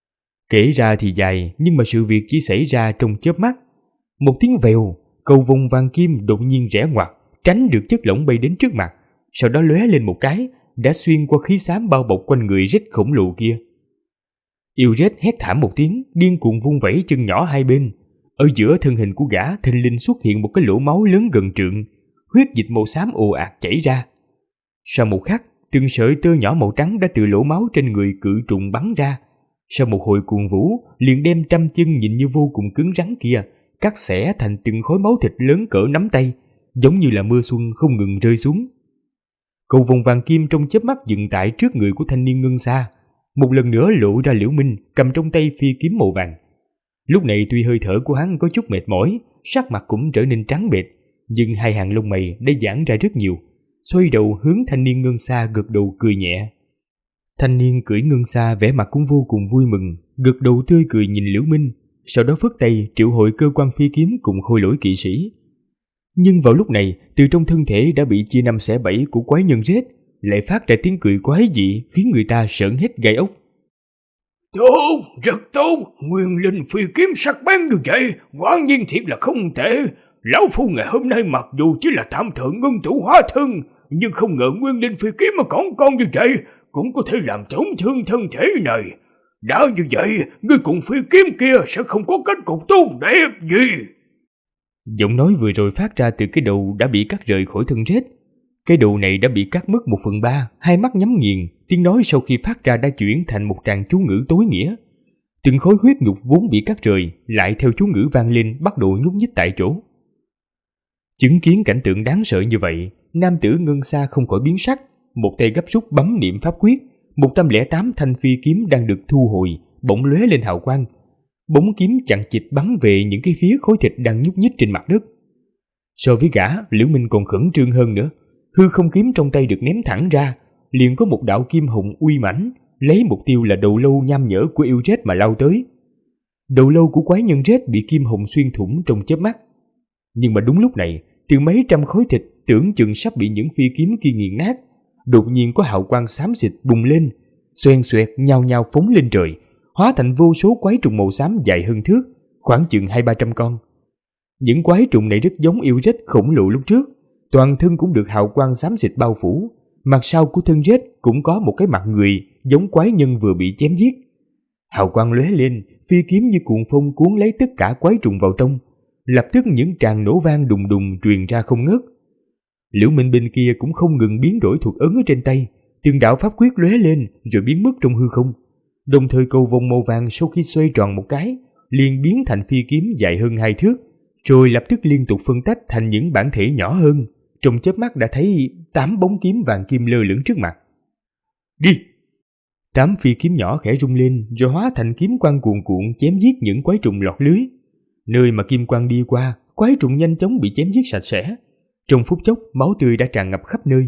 B: Kể ra thì dài, nhưng mà sự việc chỉ xảy ra trong chớp mắt. Một tiếng vèo, cầu vòng vàng kim đột nhiên rẽ ngoặt, tránh được chất lỏng bay đến trước mặt, sau đó lóe lên một cái, đã xuyên qua khí xám bao bọc quanh người rết khổng lồ kia. Yêu rết hét thảm một tiếng, điên cuồng vung vẩy chân nhỏ hai bên. Ở giữa thân hình của gã thình lình xuất hiện một cái lỗ máu lớn gần trượng, huyết dịch màu xám ồ ạt chảy ra. Sau một khắc, từng sợi tơ nhỏ màu trắng đã từ lỗ máu trên người cự trùng bắn ra. Sau một hồi cuồng vũ, liền đem trăm chân nhìn như vô cùng cứng rắn kia cắt xẻ thành từng khối máu thịt lớn cỡ nắm tay, giống như là mưa xuân không ngừng rơi xuống. Cầu vòng vàng kim trong chớp mắt dừng tại trước người của thanh niên Ngân Xa, một lần nữa lộ ra Liễu Minh cầm trong tay phi kiếm màu vàng. Lúc này tuy hơi thở của hắn có chút mệt mỏi, sắc mặt cũng trở nên trắng bệch, nhưng hai hàng lông mày đã giãn ra rất nhiều. Xoay đầu hướng thanh niên Ngân Xa gật đầu cười nhẹ. Thanh niên cưỡi Ngân Xa vẻ mặt cũng vô cùng vui mừng, gật đầu tươi cười nhìn Liễu Minh, sau đó phất tay triệu hồi cơ quan phi kiếm cùng khôi lỗi kỵ sĩ. Nhưng vào lúc này, từ trong thân thể đã bị chia năm xẻ bảy của quái nhân rết, lại phát ra tiếng cười quái dị khiến người ta sởn hết gai ốc.
C: Tốt, rất tốt, nguyên linh phi kiếm sắc bén như vậy, quả nhiên thiệt là không tệ. Lão phu ngày hôm nay mặc dù chỉ là tạm thời ngưng tụ hóa thân, nhưng không ngờ nguyên linh phi kiếm mà con như vậy cũng có thể làm tổn thương thân thể này. Đã như vậy, ngươi cùng phi kiếm kia sẽ không có kết cục tốt đẹp gì.
B: Giọng nói vừa rồi phát ra từ cái đầu đã bị cắt rời khỏi thân rết. Cái đầu này đã bị cắt mất 1/3, hai mắt nhắm nghiền, tiếng nói sau khi phát ra đã chuyển thành một tràng chú ngữ tối nghĩa. Từng khối huyết nhục vốn bị cắt rời lại theo chú ngữ vang lên bắt đầu nhúc nhích tại chỗ. Chứng kiến cảnh tượng đáng sợ như vậy, nam tử Ngân Sa không khỏi biến sắc, một tay gấp rút bấm niệm pháp quyết, 108 thanh phi kiếm đang được thu hồi, bỗng lóe lên hào quang. Bóng kiếm chặn chịt bắn về những cái phía khối thịt đang nhúc nhích trên mặt đất. So với gã, Liễu Minh còn khẩn trương hơn nữa. Hư không kiếm trong tay được ném thẳng ra, liền có một đạo kim hồng uy mãnh, lấy mục tiêu là đầu lâu nham nhở của yêu rết mà lao tới. Đầu lâu của quái nhân rết bị kim hồng xuyên thủng trong chớp mắt. Nhưng mà đúng lúc này, từ mấy trăm khối thịt tưởng chừng sắp bị những phi kiếm kia nghiền nát, đột nhiên có hào quang xám xịt bùng lên, xoèn xoẹt nhao nhao phóng lên trời, hóa thành vô số quái trùng màu xám dài hơn thước, khoảng chừng 200-300 con. Những quái trùng này rất giống yêu rết khổng lồ lúc trước, toàn thân cũng được hào quang xám xịt bao phủ, mặt sau của thân rết cũng có một cái mặt người giống quái nhân vừa bị chém giết. Hào quang lóe lên, phi kiếm như cuồng phong cuốn lấy tất cả quái trùng vào trong, lập tức những tràng nổ vang đùng đùng truyền ra không ngớt. Liễu Minh bên kia cũng không ngừng biến đổi thuật ấn ở trên tay, từng đạo pháp quyết lóe lên rồi biến mất trong hư không. Đồng thời cầu vồng màu vàng sau khi xoay tròn một cái, liền biến thành phi kiếm dài hơn 2 thước, rồi lập tức liên tục phân tách thành những bản thể nhỏ hơn. Trong chớp mắt đã thấy 8 bóng kiếm vàng kim lơ lửng trước mặt. Đi! 8 phi kiếm nhỏ khẽ rung lên rồi hóa thành kiếm quang cuồn cuộn chém giết những quái trùng lọt lưới. Nơi mà kim quang đi qua, quái trùng nhanh chóng bị chém giết sạch sẽ. Trong phút chốc, máu tươi đã tràn ngập khắp nơi.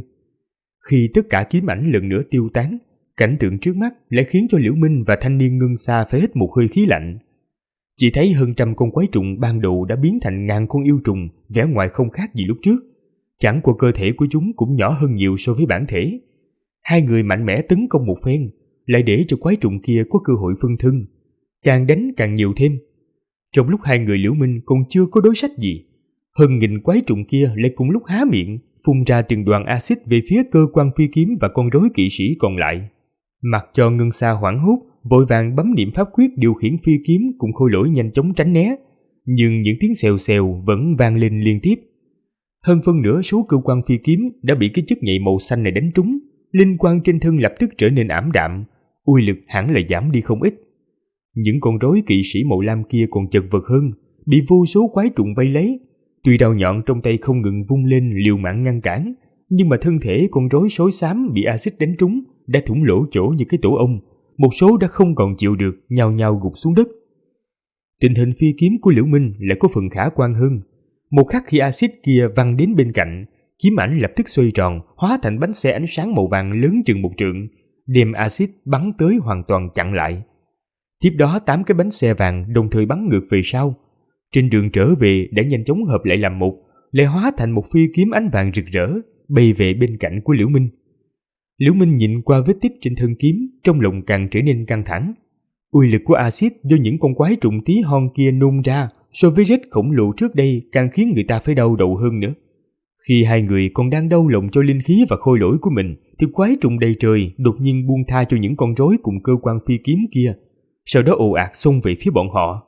B: Khi tất cả kiếm ảnh lần nữa tiêu tán, cảnh tượng trước mắt lại khiến cho Liễu Minh và thanh niên Ngân Sa phải hít một hơi khí lạnh. Chỉ thấy hơn trăm con quái trùng ban đầu đã biến thành ngàn con yêu trùng, vẻ ngoài không khác gì lúc trước. Chẳng qua cơ thể của chúng cũng nhỏ hơn nhiều so với bản thể. Hai người mạnh mẽ tấn công một phen, lại để cho quái trùng kia có cơ hội phân thân, càng đánh càng nhiều thêm. Trong lúc hai người Liễu Minh còn chưa có đối sách gì, hơn nghìn quái trùng kia lại cùng lúc há miệng, phun ra từng đoàn axit về phía cơ quan phi kiếm và con rối kỵ sĩ còn lại. Mặc cho Ngân Sa hoảng hốt, vội vàng bấm niệm pháp quyết điều khiển phi kiếm cùng khôi lỗi nhanh chóng tránh né, nhưng những tiếng xèo xèo vẫn vang lên liên tiếp. Hơn phân nửa số cơ quan phi kiếm đã bị cái chất nhạy màu xanh này đánh trúng, linh quang trên thân lập tức trở nên ảm đạm, uy lực hẳn là giảm đi không ít. Những con rối kỵ sĩ màu lam kia còn chật vật hơn, bị vô số quái trùng vây lấy. Tuy đao nhọn trong tay không ngừng vung lên liều mạng ngăn cản, nhưng mà thân thể con rối sói xám bị axit đánh trúng đã thủng lỗ chỗ như cái tổ ong, một số đã không còn chịu được, nhao nhao gục xuống đất. Tình hình phi kiếm của Liễu Minh lại có phần khả quan hơn. Một khắc khi axit kia văng đến bên cạnh, kiếm ảnh lập tức xoay tròn, hóa thành bánh xe ánh sáng màu vàng lớn chừng 1 trượng, đem axit bắn tới hoàn toàn chặn lại. Tiếp đó 8 cái bánh xe vàng đồng thời bắn ngược về sau. Trên đường trở về đã nhanh chóng hợp lại làm một, lại hóa thành một phi kiếm ánh vàng rực rỡ, bay về bên cạnh của Liễu Minh. Liễu Minh nhìn qua vết tích trên thân kiếm, trong lòng càng trở nên căng thẳng. Uy lực của axit do những con quái trùng tí hon kia nôn ra so với rết khổng lồ trước đây càng khiến người ta phải đau đầu hơn nữa. Khi hai người còn đang đau lòng cho linh khí và khôi lỗi của mình, thì quái trùng đầy trời đột nhiên buông tha cho những con rối cùng cơ quan phi kiếm kia, sau đó ồ ạt xông về phía bọn họ.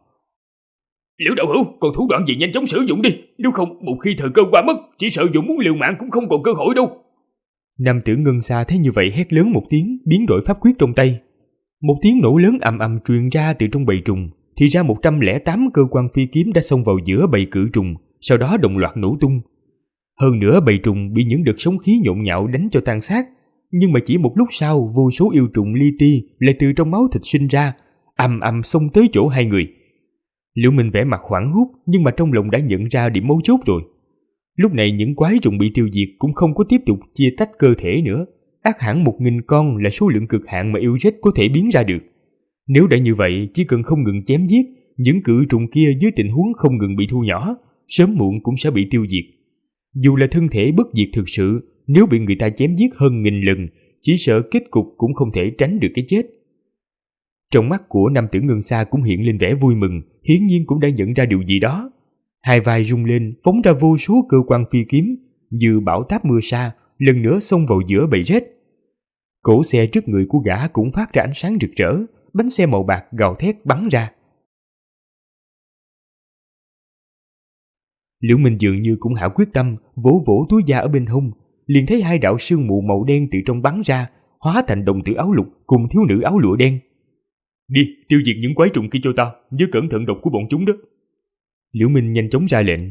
C: Liễu đạo hữu, còn thủ đoạn gì nhanh chóng sử dụng đi, nếu không một khi thời cơ qua mất, chỉ sợ dù muốn liều mạng cũng không còn cơ hội đâu.
B: Nam tử Ngân Sa thấy như vậy hét lớn một tiếng, biến đổi pháp quyết trong tay. Một tiếng nổ lớn ầm ầm truyền ra từ trong bầy trùng, thì ra 108 cơ quan phi kiếm đã xông vào giữa bầy cự trùng, sau đó đồng loạt nổ tung. Hơn nữa bầy trùng bị những đợt sóng khí nhộn nhạo đánh cho tan xác, nhưng mà chỉ một lúc sau vô số yêu trùng li ti lại từ trong máu thịt sinh ra, ầm ầm xông tới chỗ hai người. Liễu Minh vẻ mặt hoảng hốt, nhưng mà trong lòng đã nhận ra điểm mấu chốt rồi. Lúc này những quái trùng bị tiêu diệt cũng không có tiếp tục chia tách cơ thể nữa, ắt hẳn 1000 con là số lượng cực hạn mà yêu rết có thể biến ra được. Nếu đã như vậy, chỉ cần không ngừng chém giết, những cự trùng kia dưới tình huống không ngừng bị thu nhỏ, sớm muộn cũng sẽ bị tiêu diệt. Dù là thân thể bất diệt thực sự, nếu bị người ta chém giết hơn 1000 lần, chỉ sợ kết cục cũng không thể tránh được cái chết. Trong mắt của nam tử Ngân Sa cũng hiện lên vẻ vui mừng, hiển nhiên cũng đã nhận ra điều gì đó. Hai vai rung lên, phóng ra vô số cơ quan phi kiếm, như bão táp mưa sa, lần nữa xông vào giữa bầy rết. Cổ xe trước người của gã cũng phát ra ánh sáng rực rỡ, bánh xe màu bạc gào thét bắn ra. Liễu Minh dường như cũng hạ quyết tâm, vỗ vỗ túi da ở bên hông, liền thấy hai đạo sương mù màu đen từ trong bắn ra, hóa thành đồng tử áo lục cùng thiếu nữ áo lụa đen. Đi, tiêu diệt những quái trùng kia cho ta, nhớ cẩn thận độc của bọn chúng đó. Liễu Minh nhanh chóng ra lệnh.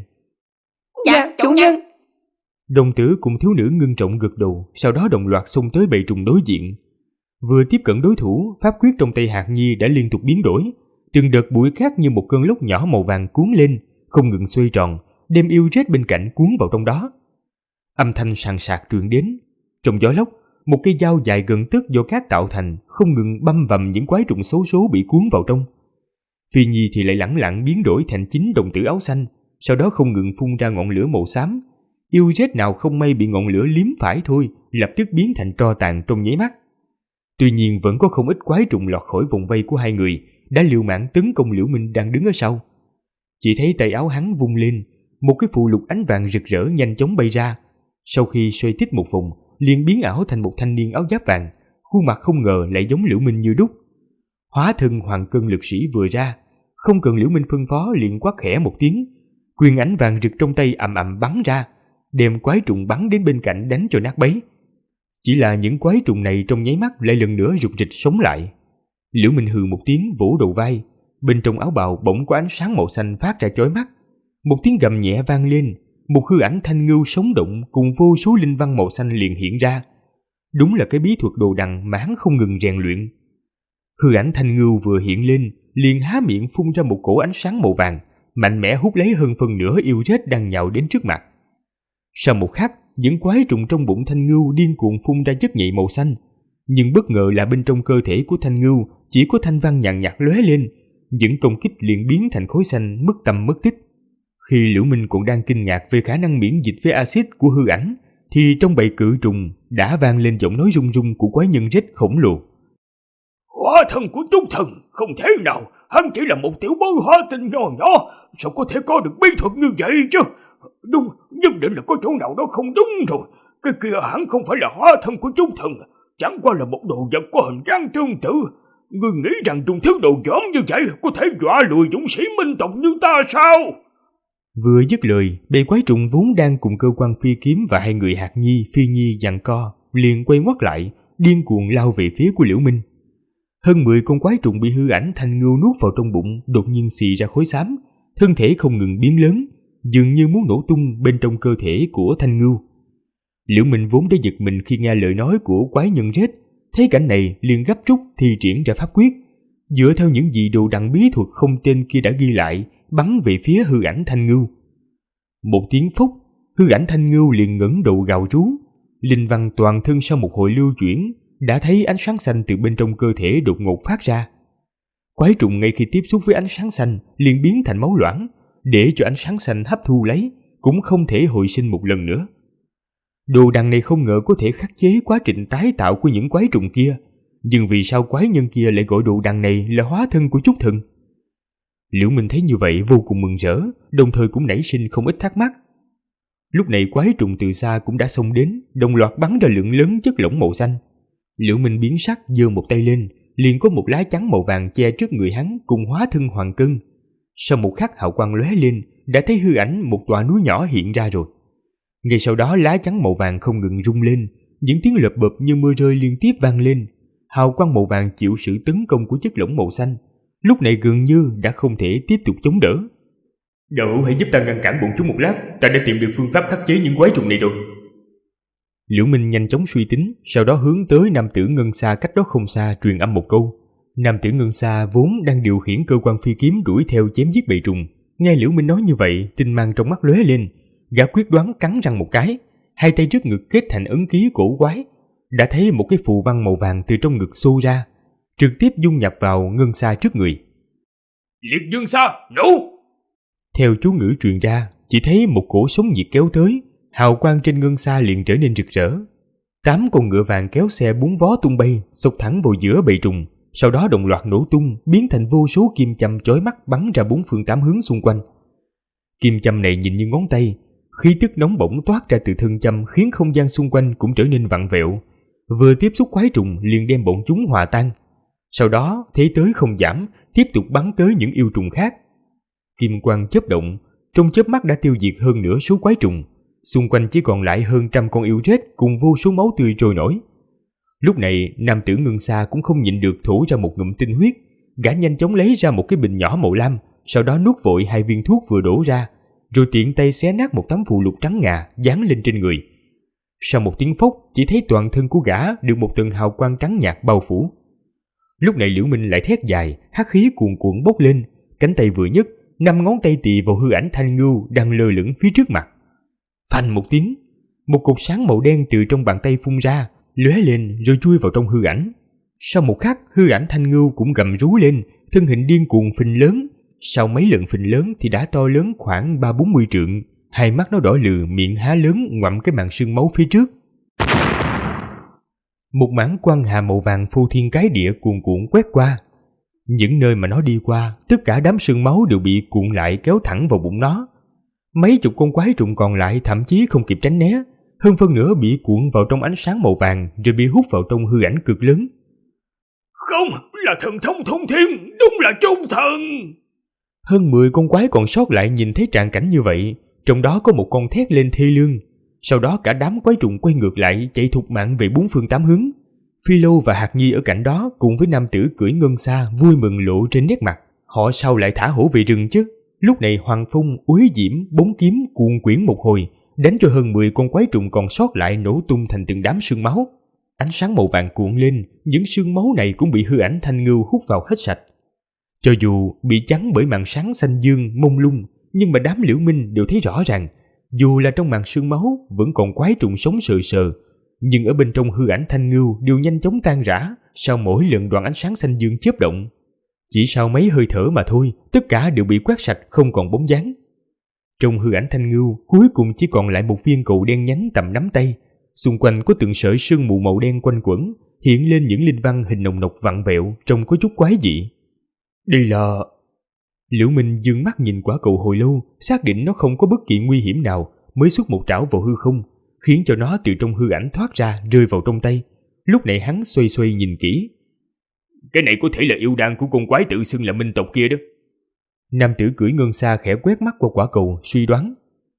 F: Dạ, chủ nhân.
B: Đồng tử cùng thiếu nữ ngưng trọng gật đầu, sau đó đồng loạt xông tới bầy trùng đối diện. Vừa tiếp cận đối thủ, pháp quyết trong tay Hạc Nhi đã liên tục biến đổi, từng đợt bụi cát như một cơn lốc nhỏ màu vàng cuốn lên, không ngừng xoay tròn, đem yêu rết bên cạnh cuốn vào trong đó. Âm thanh sàn sạc truyền đến. Trong gió lốc, một cây dao dài gần tấc do cát tạo thành không ngừng băm vằm những quái trùng xấu số bị cuốn vào trong. Phi Nhi thì lại lẳng lặng biến đổi thành 9 đồng tử áo xanh, sau đó không ngừng phun ra ngọn lửa màu xám. Yêu rết nào không may bị ngọn lửa liếm phải thôi, lập tức biến thành tro tàn trong nháy mắt. Tuy nhiên vẫn có không ít quái trùng lọt khỏi vòng vây của hai người, đã liều mạng tấn công Liễu Minh đang đứng ở sau. Chỉ thấy tay áo hắn vung lên, một cái phù lục ánh vàng rực rỡ nhanh chóng bay ra. Sau khi xoay tít một vòng, liền biến ảo thành một thanh niên áo giáp vàng, khuôn mặt không ngờ lại giống Liễu Minh như đúc. Hóa thân hoàng cân lực sĩ vừa ra, không cần Liễu Minh phân phó liền quát khẽ một tiếng, quyền ánh vàng rực trong tay ầm ầm bắn ra, đem quái trùng bắn đến bên cạnh đánh cho nát bấy. Chỉ là những quái trùng này trong nháy mắt lại lần nữa rục rịch sống lại. Liễu Minh hừ một tiếng vỗ đầu vai, bên trong áo bào bỗng có ánh sáng màu xanh phát ra chói mắt. Một tiếng gầm nhẹ vang lên, một hư ảnh thanh ngưu sống động cùng vô số linh văn màu xanh liền hiện ra. Đúng là cái bí thuật đồ đằng mà hắn không ngừng rèn luyện. Hư ảnh thanh ngưu vừa hiện lên, liền há miệng phun ra một cổ ánh sáng màu vàng, mạnh mẽ hút lấy hơn phần nửa yêu rết đang nhào đến trước mặt. Sau một khắc, những quái trùng trong bụng thanh ngưu điên cuồng phun ra chất nhầy màu xanh, nhưng bất ngờ là bên trong cơ thể của thanh ngưu chỉ có thanh văn nhàn nhạt lóe lên, những công kích liền biến thành khối xanh mất tầm mất tích. Khi Liễu Minh còn đang kinh ngạc về khả năng miễn dịch với axit của hư ảnh, thì trong bầy cự trùng đã vang lên giọng nói rung rung của quái nhân rết khổng lồ.
D: Hóa thân của chúng thần, không thể nào, hắn chỉ là một tiểu bối hóa tinh nhỏ nhỏ, sao có thể có được bí thuật như vậy chứ? Đúng, nhất định là có chỗ nào đó không đúng rồi. Cái kia hẳn không phải là hóa thân của chúng thần, chẳng qua là một đồ vật có hình dáng tương tự. Ngươi nghĩ rằng dùng thứ đồ dởm như vậy có thể dọa lùi dũng sĩ minh tộc như ta sao?
B: Vừa dứt lời, bầy quái trùng vốn đang cùng cơ quan phi kiếm và hai người Hạc Nhi, Phi Nhi giằng co, liền quay ngoắt lại, điên cuồng lao về phía của Liễu Minh. Hơn 10 con quái trùng bị hư ảnh thanh ngưu nuốt vào trong bụng đột nhiên xì ra khối xám, thân thể không ngừng biến lớn, dường như muốn nổ tung bên trong cơ thể của thanh ngưu. Liễu Minh vốn đã giật mình khi nghe lời nói của quái nhân rết, thấy cảnh này liền gấp rút thi triển ra pháp quyết, dựa theo những gì đồ đằng bí thuật không tên kia đã ghi lại, bắn về phía hư ảnh thanh ngưu. Một tiếng phốc, hư ảnh thanh ngưu liền ngẩng đầu gào rú, linh văn toàn thân sau một hồi lưu chuyển đã thấy ánh sáng xanh từ bên trong cơ thể đột ngột phát ra. Quái trùng ngay khi tiếp xúc với ánh sáng xanh liền biến thành máu loãng, để cho ánh sáng xanh hấp thu lấy, cũng không thể hồi sinh một lần nữa. Đồ đằng này không ngờ có thể khắc chế quá trình tái tạo của những quái trùng kia, nhưng vì sao quái nhân kia lại gọi đồ đằng này là hóa thân của chúc thần? Liễu Minh thấy như vậy vô cùng mừng rỡ, đồng thời cũng nảy sinh không ít thắc mắc. Lúc này quái trùng từ xa cũng đã xông đến, đồng loạt bắn ra lượng lớn chất lỏng màu xanh. Liễu Minh biến sắc giơ một tay lên, liền có một lá chắn màu vàng che trước người hắn cùng hóa thân hoàng cân. Sau một khắc hào quang lóe lên, đã thấy hư ảnh một tòa núi nhỏ hiện ra rồi. Ngay sau đó lá chắn màu vàng không ngừng rung lên, những tiếng lợp bợp như mưa rơi liên tiếp vang lên. Hào quang màu vàng chịu sự tấn công của chất lỏng màu xanh, lúc này gần như đã không thể tiếp tục chống đỡ.
C: Đạo hữu hãy giúp ta ngăn cản bọn chúng một lát, ta đã tìm được phương pháp khắc chế những quái trùng này rồi.
B: Liễu Minh nhanh chóng suy tính, sau đó hướng tới nam tử Ngân Sa cách đó không xa truyền âm một câu. Nam tử Ngân Sa vốn đang điều khiển cơ quan phi kiếm đuổi theo chém giết bầy trùng, nghe Liễu Minh nói như vậy, tinh mang trong mắt lóe lên, gã quyết đoán cắn răng một cái, hai tay trước ngực kết thành ấn ký cổ quái, đã thấy một cái phù văn màu vàng từ trong ngực xô ra, trực tiếp dung nhập vào Ngân Sa trước người.
D: Liệt Dương Sa, nổ!
B: Theo chú ngữ truyền ra, chỉ thấy một cổ sóng nhiệt kéo tới, Hào quang trên ngân xa liền trở nên rực rỡ. 8 con ngựa vàng kéo xe 4 vó tung bay, xộc thẳng vào giữa bầy trùng, sau đó đồng loạt nổ tung, biến thành vô số kim châm chói mắt bắn ra 4 phương 8 hướng xung quanh. Kim châm này nhìn như ngón tay, khí tức nóng bỏng toát ra từ thân châm khiến không gian xung quanh cũng trở nên vặn vẹo. Vừa tiếp xúc quái trùng liền đem bọn chúng hòa tan. Sau đó thế tới không giảm, tiếp tục bắn tới những yêu trùng khác. Kim quang chớp động, trong chớp mắt đã tiêu diệt hơn nửa số quái trùng. Xung quanh chỉ còn lại hơn 100 con yêu rết cùng vô số máu tươi trôi nổi. Lúc này nam tử Ngân Sa cũng không nhịn được thổ ra một ngụm tinh huyết. Gã nhanh chóng lấy ra một cái bình nhỏ màu lam, sau đó nuốt vội 2 viên thuốc vừa đổ ra, rồi tiện tay xé nát một tấm phù lục trắng ngà dán lên trên người. Sau một tiếng phốc, chỉ thấy toàn thân của gã được một tầng hào quang trắng nhạt bao phủ. Lúc này Liễu Minh lại thét dài, hắc khí cuồn cuộn bốc lên, cánh tay vừa nhấc, 5 ngón tay tì vào hư ảnh Thanh Ngưu đang lơ lửng phía trước mặt. Phanh một tiếng, một cột sáng màu đen từ trong bàn tay phun ra, lóe lên rồi chui vào trong hư ảnh. Sau một khắc, hư ảnh Thanh Ngưu cũng gầm rú lên, thân hình điên cuồng phình lớn. Sau mấy lần phình lớn thì đã to lớn khoảng 30-40 trượng, hai mắt nó đỏ lừ, miệng há lớn ngoặm cái màn sương máu phía trước. Một mảng quang hà màu vàng phô thiên cái địa cuồn cuộn quét qua. Những nơi mà nó đi qua, tất cả đám sương máu đều bị cuộn lại kéo thẳng vào bụng nó. Mấy chục con quái trùng còn lại thậm chí không kịp tránh né, hơn phân nửa bị cuộn vào trong ánh sáng màu vàng rồi bị hút vào trong hư ảnh cực lớn.
C: Không, là thần thông thông thiên, đúng là trung thần.
B: Hơn 10 con quái còn sót lại nhìn thấy tràng cảnh như vậy, trong đó có một con thét lên thê lương. Sau đó cả đám quái trùng quay ngược lại chạy thục mạng về 4 phương 8 hướng. Phi Lô và Hạt Nhi ở cạnh đó cùng với nam tử cưỡi ngân xa vui mừng lộ trên nét mặt. Họ sao lại thả hổ về rừng chứ? Lúc này Hoàng Phong, Úy Diễm, Bốn Kiếm cuồn quyển một hồi, đánh cho hơn 10 con quái trùng còn sót lại nổ tung thành từng đám sương máu. Ánh sáng màu vàng cuộn lên, những sương máu này cũng bị hư ảnh Thanh Ngưu hút vào hết sạch. Cho dù bị chắn bởi màn sáng xanh dương mông lung, nhưng mà đám Liễu Minh đều thấy rõ ràng, dù là trong màn sương máu vẫn còn quái trùng sống sờ sờ, nhưng ở bên trong hư ảnh Thanh Ngưu đều nhanh chóng tan rã sau mỗi lần đoạn ánh sáng xanh dương chớp động. Chỉ sau mấy hơi thở mà thôi, tất cả đều bị quét sạch không còn bóng dáng. Trong hư ảnh Thanh Ngưu cuối cùng chỉ còn lại một viên cầu đen nhánh tầm nắm tay, xung quanh có từng sợi sương mù màu đen quanh quẩn, hiện lên những linh văn hình nồng nọc vặn vẹo trông có chút quái dị. Đây là... Liễu Minh dương mắt nhìn quả cầu hồi lâu, xác định nó không có bất kỳ nguy hiểm nào, mới xuất một trảo vào hư không, khiến cho nó từ trong hư ảnh thoát ra rơi vào trong tay. Lúc này hắn xoay xoay nhìn kỹ.
C: Cái này có thể là yêu đan của con quái tự xưng là Minh tộc kia đó.
B: Nam tử cưỡi ngân xa khẽ quét mắt qua quả cầu, suy đoán.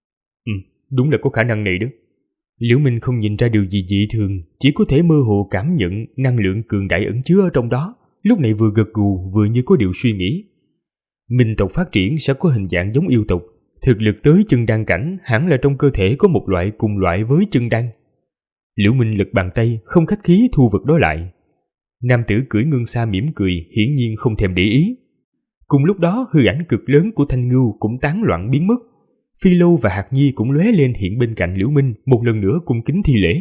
B: Đúng là có khả năng này đó. Liễu Minh không nhìn ra điều gì dị thường, chỉ có thể mơ hồ cảm nhận năng lượng cường đại ẩn chứa ở trong đó. Lúc này vừa gật gù vừa như có điều suy nghĩ. Minh tộc phát triển sẽ có hình dạng giống yêu tộc, thực lực tới chân đan cảnh hẳn là trong cơ thể có một loại cùng loại với chân đan. Liễu Minh lật bàn tay, không khách khí thu vật đó lại. Nam tử cưỡi ngân xa mỉm cười, hiển nhiên không thèm để ý. Cùng lúc đó hư ảnh cực lớn của Thanh Ngưu cũng tán loạn biến mất. Phi Lô và Hạt Nhi cũng lóe lên hiện bên cạnh Liễu Minh, một lần nữa cung kính thi lễ.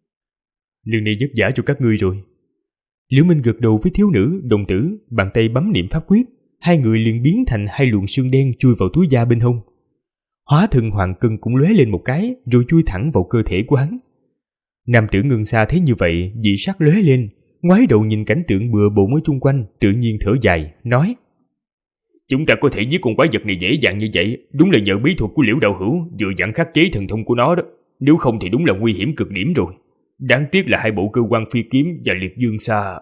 B: Lần này vất vả cho các ngươi rồi. Liễu Minh gật đầu với thiếu nữ, đồng tử, bàn tay bấm niệm pháp quyết, hai người liền biến thành hai luồng xương đen chui vào túi da bên hông. Hóa thân Hoàng Cân cũng lóe lên một cái, rồi chui thẳng vào cơ thể của hắn. Nam tử Ngân Xa thấy như vậy, dị sắc lóe lên, ngoái đầu nhìn cảnh tượng bừa bộn ở chung quanh, tự nhiên thở dài, nói:
C: Chúng ta có thể giết con quái vật này dễ dàng như vậy, đúng là nhờ bí thuật của Liễu đạo hữu vừa dặn khắc chế thần thông của nó đó. Nếu không thì đúng là nguy hiểm cực điểm rồi. Đáng tiếc là hai bộ cơ quan phi kiếm và liệt dương xa.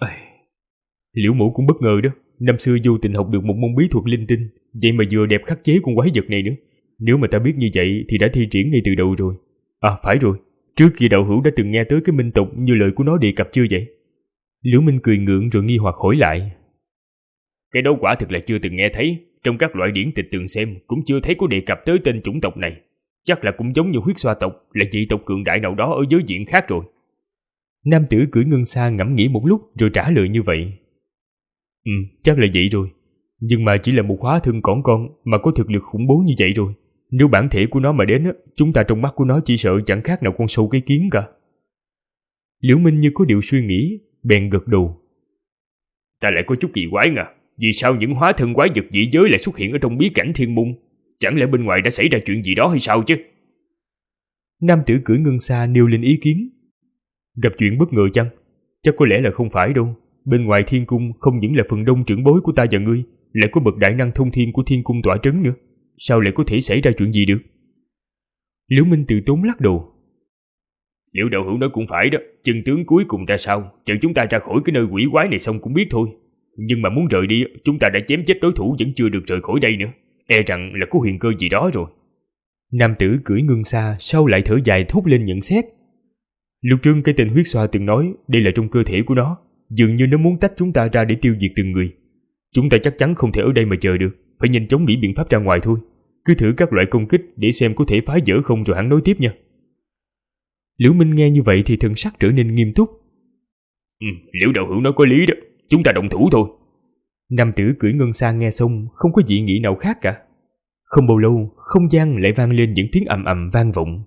B: Liễu mẫu cũng bất ngờ đó, năm xưa vô tình học được một môn bí thuật linh tinh, vậy mà vừa đẹp khắc chế con quái vật này nữa. Nếu mà ta biết như vậy thì đã thi triển ngay từ đầu rồi. À phải rồi, trước kia đạo hữu đã từng nghe tới cái Minh tộc như lời của nó đề cập chưa vậy? Liễu Minh cười ngượng rồi nghi hoặc hỏi lại.
C: Cái đó quả thực là chưa từng nghe thấy, trong các loại điển tịch từng xem cũng chưa thấy có đề cập tới tên chủng tộc này. Chắc là cũng giống như huyết xoa tộc, là dị tộc cường đại nào đó ở giới diện khác rồi.
B: Nam tử cưỡi ngân xa ngẫm nghĩ một lúc rồi trả lời như vậy. Chắc là vậy rồi. Nhưng mà chỉ là một hóa thân cỏn con mà có thực lực khủng bố như vậy rồi. Nếu bản thể của nó mà đến, chúng ta trong mắt của nó chỉ sợ chẳng khác nào con sâu cái kiến cả. Liễu Minh như có điều suy nghĩ, bèn gật đầu.
C: Ta lại có chút kỳ quái à, vì sao những hóa thân quái vật dị giới lại xuất hiện ở trong bí cảnh thiên môn? Chẳng lẽ bên ngoài đã xảy ra chuyện gì đó hay sao chứ?
B: Nam tử cưỡi ngân xa nêu lên ý kiến. Gặp chuyện bất ngờ chăng? Chắc có lẽ là không phải đâu. Bên ngoài thiên cung không những là phần đông trưởng bối của ta và ngươi, lại có bậc đại năng thông thiên của thiên cung tỏa trấn nữa. Sao lại có thể xảy ra chuyện gì được? Liễu Minh Từ tốn lắc đầu.
C: Liễu đạo hữu nói cũng phải đó. Chân tướng cuối cùng ra sao, chờ chúng ta ra khỏi cái nơi quỷ quái này xong cũng biết thôi. Nhưng mà muốn rời đi, chúng ta đã chém chết đối thủ vẫn chưa được rời khỏi đây nữa. E rằng là có huyền cơ gì đó rồi.
B: Nam tử cưỡi ngân xa sau lại thở dài thốt lên nhận xét. Lúc trước cái tên huyết xoa từng nói đây là trong cơ thể của nó, dường như nó muốn tách chúng ta ra để tiêu diệt từng người. Chúng ta chắc chắn không thể ở đây mà chờ được, phải nhanh chóng nghĩ biện pháp ra ngoài thôi. Cứ thử các loại công kích để xem có thể phá vỡ không rồi hẳn nói tiếp nha. Liễu Minh nghe như vậy thì thần sắc trở nên nghiêm túc.
C: Liễu đạo hữu nói có lý đó, chúng ta động thủ thôi.
B: Nam tử cưỡi ngân xa nghe xong không có dị nghị nào khác cả. Không bao lâu, không gian lại vang lên những tiếng ầm ầm vang vọng.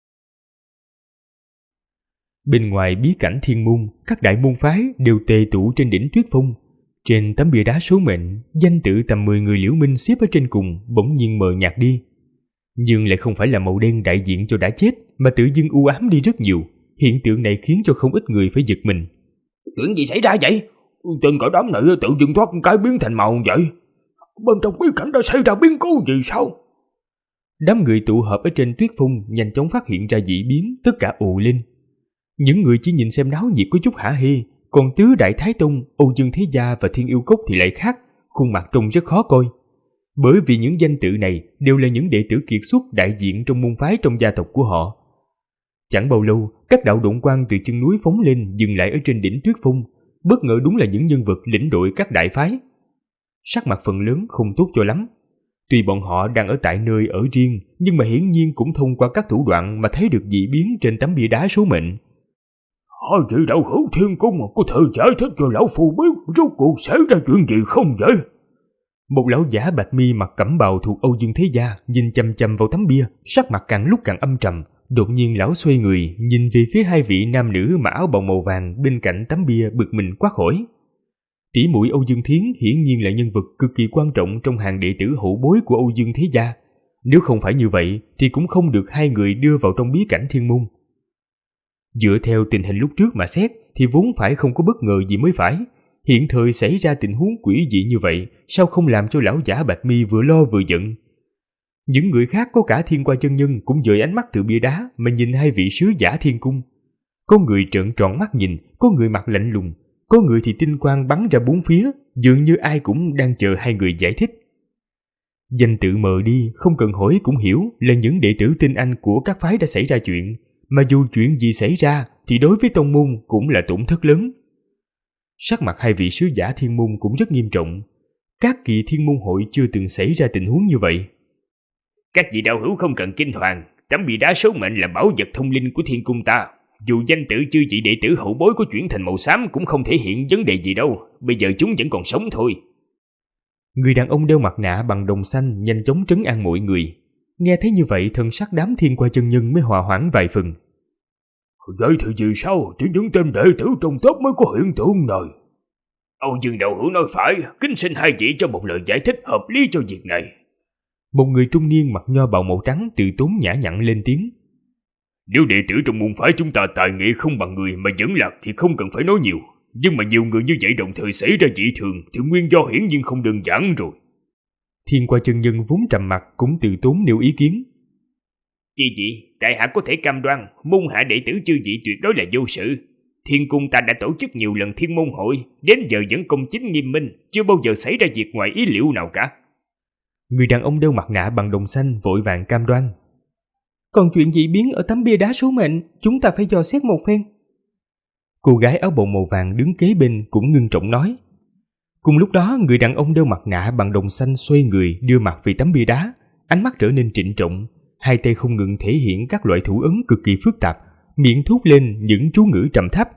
B: Bên ngoài bí cảnh thiên môn, các đại môn phái đều tề tụ trên đỉnh Tuyết Phong. Trên tấm bia đá số mệnh, danh tự tầm 10 người Liễu Minh xếp ở trên cùng bỗng nhiên mờ nhạt đi. Nhưng lại không phải là màu đen đại diện cho đã chết, mà tự dưng u ám đi rất nhiều. Hiện tượng này khiến cho không ít người phải giật mình.
C: Chuyện gì xảy ra vậy? Tên cả đám này tự dưng thoát cái biến thành màu vậy. Bên trong bí cảnh đã xảy ra biến cố gì sao?
B: Đám người tụ họp ở trên Tuyết Phong nhanh chóng phát hiện ra dị biến, tất cả ồ lên. Những người chỉ nhìn xem náo nhiệt có chút hả hê, còn Tứ Đại Thái Tông, Âu Dương Thế Gia và Thiên Yêu Cốc thì lại khác, khuôn mặt trông rất khó coi. Bởi vì những danh tự này đều là những đệ tử kiệt xuất đại diện trong môn phái trong gia tộc của họ. Chẳng bao lâu, các đạo độn quang từ chân núi phóng lên dừng lại ở trên đỉnh Tuyết Phong, bất ngờ đúng là những nhân vật lĩnh đội các đại phái. Sắc mặt phần lớn không tốt cho lắm. Tuy bọn họ đang ở tại nơi ở riêng, nhưng mà hiển nhiên cũng thông qua các thủ đoạn mà thấy được dị biến trên tấm bia đá số mệnh.
C: Hai vị đạo hữu thiên cung có thể giải thích cho lão phu biết rốt cuộc xảy ra chuyện gì không vậy?
B: Một lão giả bạch mi mặc cẩm bào thuộc Âu Dương Thế Gia nhìn chằm chằm vào tấm bia, sắc mặt càng lúc càng âm trầm. Đột nhiên lão xoay người nhìn về phía hai vị nam nữ mặc áo bào màu vàng bên cạnh tấm bia, bực mình quát hỏi. Tỷ muội Âu Dương Thiến hiển nhiên là nhân vật cực kỳ quan trọng trong hàng đệ tử hậu bối của Âu Dương Thế Gia. Nếu không phải như vậy thì cũng không được hai người đưa vào trong bí cảnh thiên môn. Dựa theo tình hình lúc trước mà xét thì vốn phải không có bất ngờ gì mới phải. Hiện thời xảy ra tình huống quỷ dị như vậy, sao không làm cho lão giả bạch mi vừa lo vừa giận. Những người khác có cả Thiên Qua chân nhân cũng dời ánh mắt từ bia đá mà nhìn hai vị sứ giả thiên cung. Có người trợn tròn mắt nhìn, có người mặt lạnh lùng, có người thì tinh quang bắn ra bốn phía, dường như ai cũng đang chờ hai người giải thích. Danh tự mờ đi, không cần hỏi cũng hiểu là những đệ tử tinh anh của các phái đã xảy ra chuyện, mà dù chuyện gì xảy ra thì đối với tông môn cũng là tổn thất lớn. Sắc mặt hai vị sứ giả thiên môn cũng rất nghiêm trọng. Các kỳ thiên môn hội chưa từng xảy ra tình huống như vậy.
C: Các vị đạo hữu không cần kinh hoàng, tấm bia đá số mệnh là bảo vật thông linh của thiên cung ta. Dù danh tử chư vị đệ tử hậu bối có chuyển thành màu xám cũng không thể hiện vấn đề gì đâu. Bây giờ chúng vẫn còn sống thôi.
B: Người đàn ông đeo mặt nạ bằng đồng xanh nhanh chóng trấn an mọi người. Nghe thấy như vậy, thân sắc đám Thiên Qua chân nhân mới hòa hoãn vài phần.
C: Vậy thì vì sao chỉ những tên đệ tử trong top mới có hiện tượng này? Âu Dương đạo hữu nói phải, kính xin hai vị cho một lời giải thích hợp lý cho việc này.
B: Một người trung niên mặc nho bào màu trắng từ tốn nhã nhặn lên tiếng.
C: Nếu đệ tử trong môn phái chúng ta tài nghệ không bằng người mà vẫn lạc thì không cần phải nói nhiều. Nhưng mà nhiều người như vậy đồng thời xảy ra dị thường thì nguyên do hiển nhiên không đơn giản rồi.
B: Thiên Qua chân nhân vốn trầm mặc cũng từ tốn nêu ý kiến.
C: Chi vậy, tại hạ có thể cam đoan môn hạ đệ tử chư vị tuyệt đối là vô sự. Thiên cung ta đã tổ chức nhiều lần thiên môn hội, đến giờ vẫn công chính nghiêm minh, chưa bao giờ xảy ra việc ngoài ý liệu nào cả.
B: Người đàn ông đeo mặt nạ bằng đồng xanh vội vàng cam đoan.
E: Còn chuyện dị biến ở tấm bia đá số mệnh, chúng ta phải dò xét một phen.
B: Cô gái áo bào màu vàng đứng kế bên cũng ngưng trọng nói. Cùng lúc đó, người đàn ông đeo mặt nạ bằng đồng xanh xoay người đưa mặt về tấm bia đá, ánh mắt trở nên trịnh trọng, hai tay không ngừng thể hiện các loại thủ ấn cực kỳ phức tạp, miệng thốt lên những chú ngữ trầm thấp.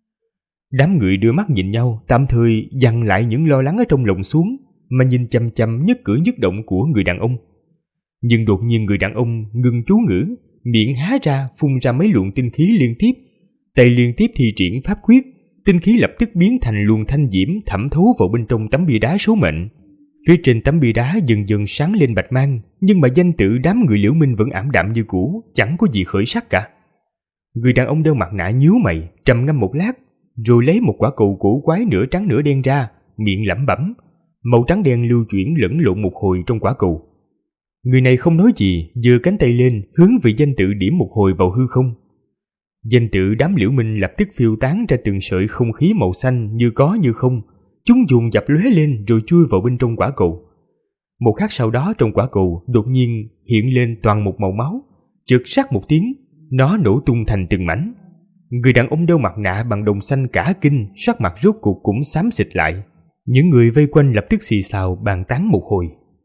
B: Đám người đưa mắt nhìn nhau, tạm thời dằn lại những lo lắng ở trong lòng xuống, mà nhìn chăm chăm nhất cử nhất động của người đàn ông. Nhưng đột nhiên người đàn ông ngừng chú ngữ, miệng há ra phun ra mấy luồng tinh khí liên tiếp, tay liên tiếp thi triển pháp quyết, tinh khí lập tức biến thành luồng thanh diễm thẩm thấu vào bên trong tấm bia đá số mệnh. Phía trên tấm bia đá dần dần sáng lên bạch mang, nhưng mà danh tự đám người Liễu Minh vẫn ảm đạm như cũ, chẳng có gì khởi sắc cả. Người đàn ông đeo mặt nạ nhíu mày, trầm ngâm một lát, rồi lấy một quả cầu cổ quái nửa trắng nửa đen ra, miệng lẩm bẩm, màu trắng đen lưu chuyển lẫn lộn một hồi trong quả cầu. Người này không nói gì, giơ cánh tay lên, hướng về danh tự điểm một hồi vào hư không. Danh tự đám Liễu Minh lập tức phiêu tán ra từng sợi không khí màu xanh như có như không, chúng dồn dập lóe lên rồi chui vào bên trong quả cầu. Một khắc sau đó trong quả cầu đột nhiên hiện lên toàn một màu máu, chợt rắc một tiếng, nó nổ tung thành từng mảnh. Người đàn ông đeo mặt nạ bằng đồng xanh cả kinh, sắc mặt rốt cuộc cũng xám xịt lại. Những người vây quanh lập tức xì xào bàn tán một hồi.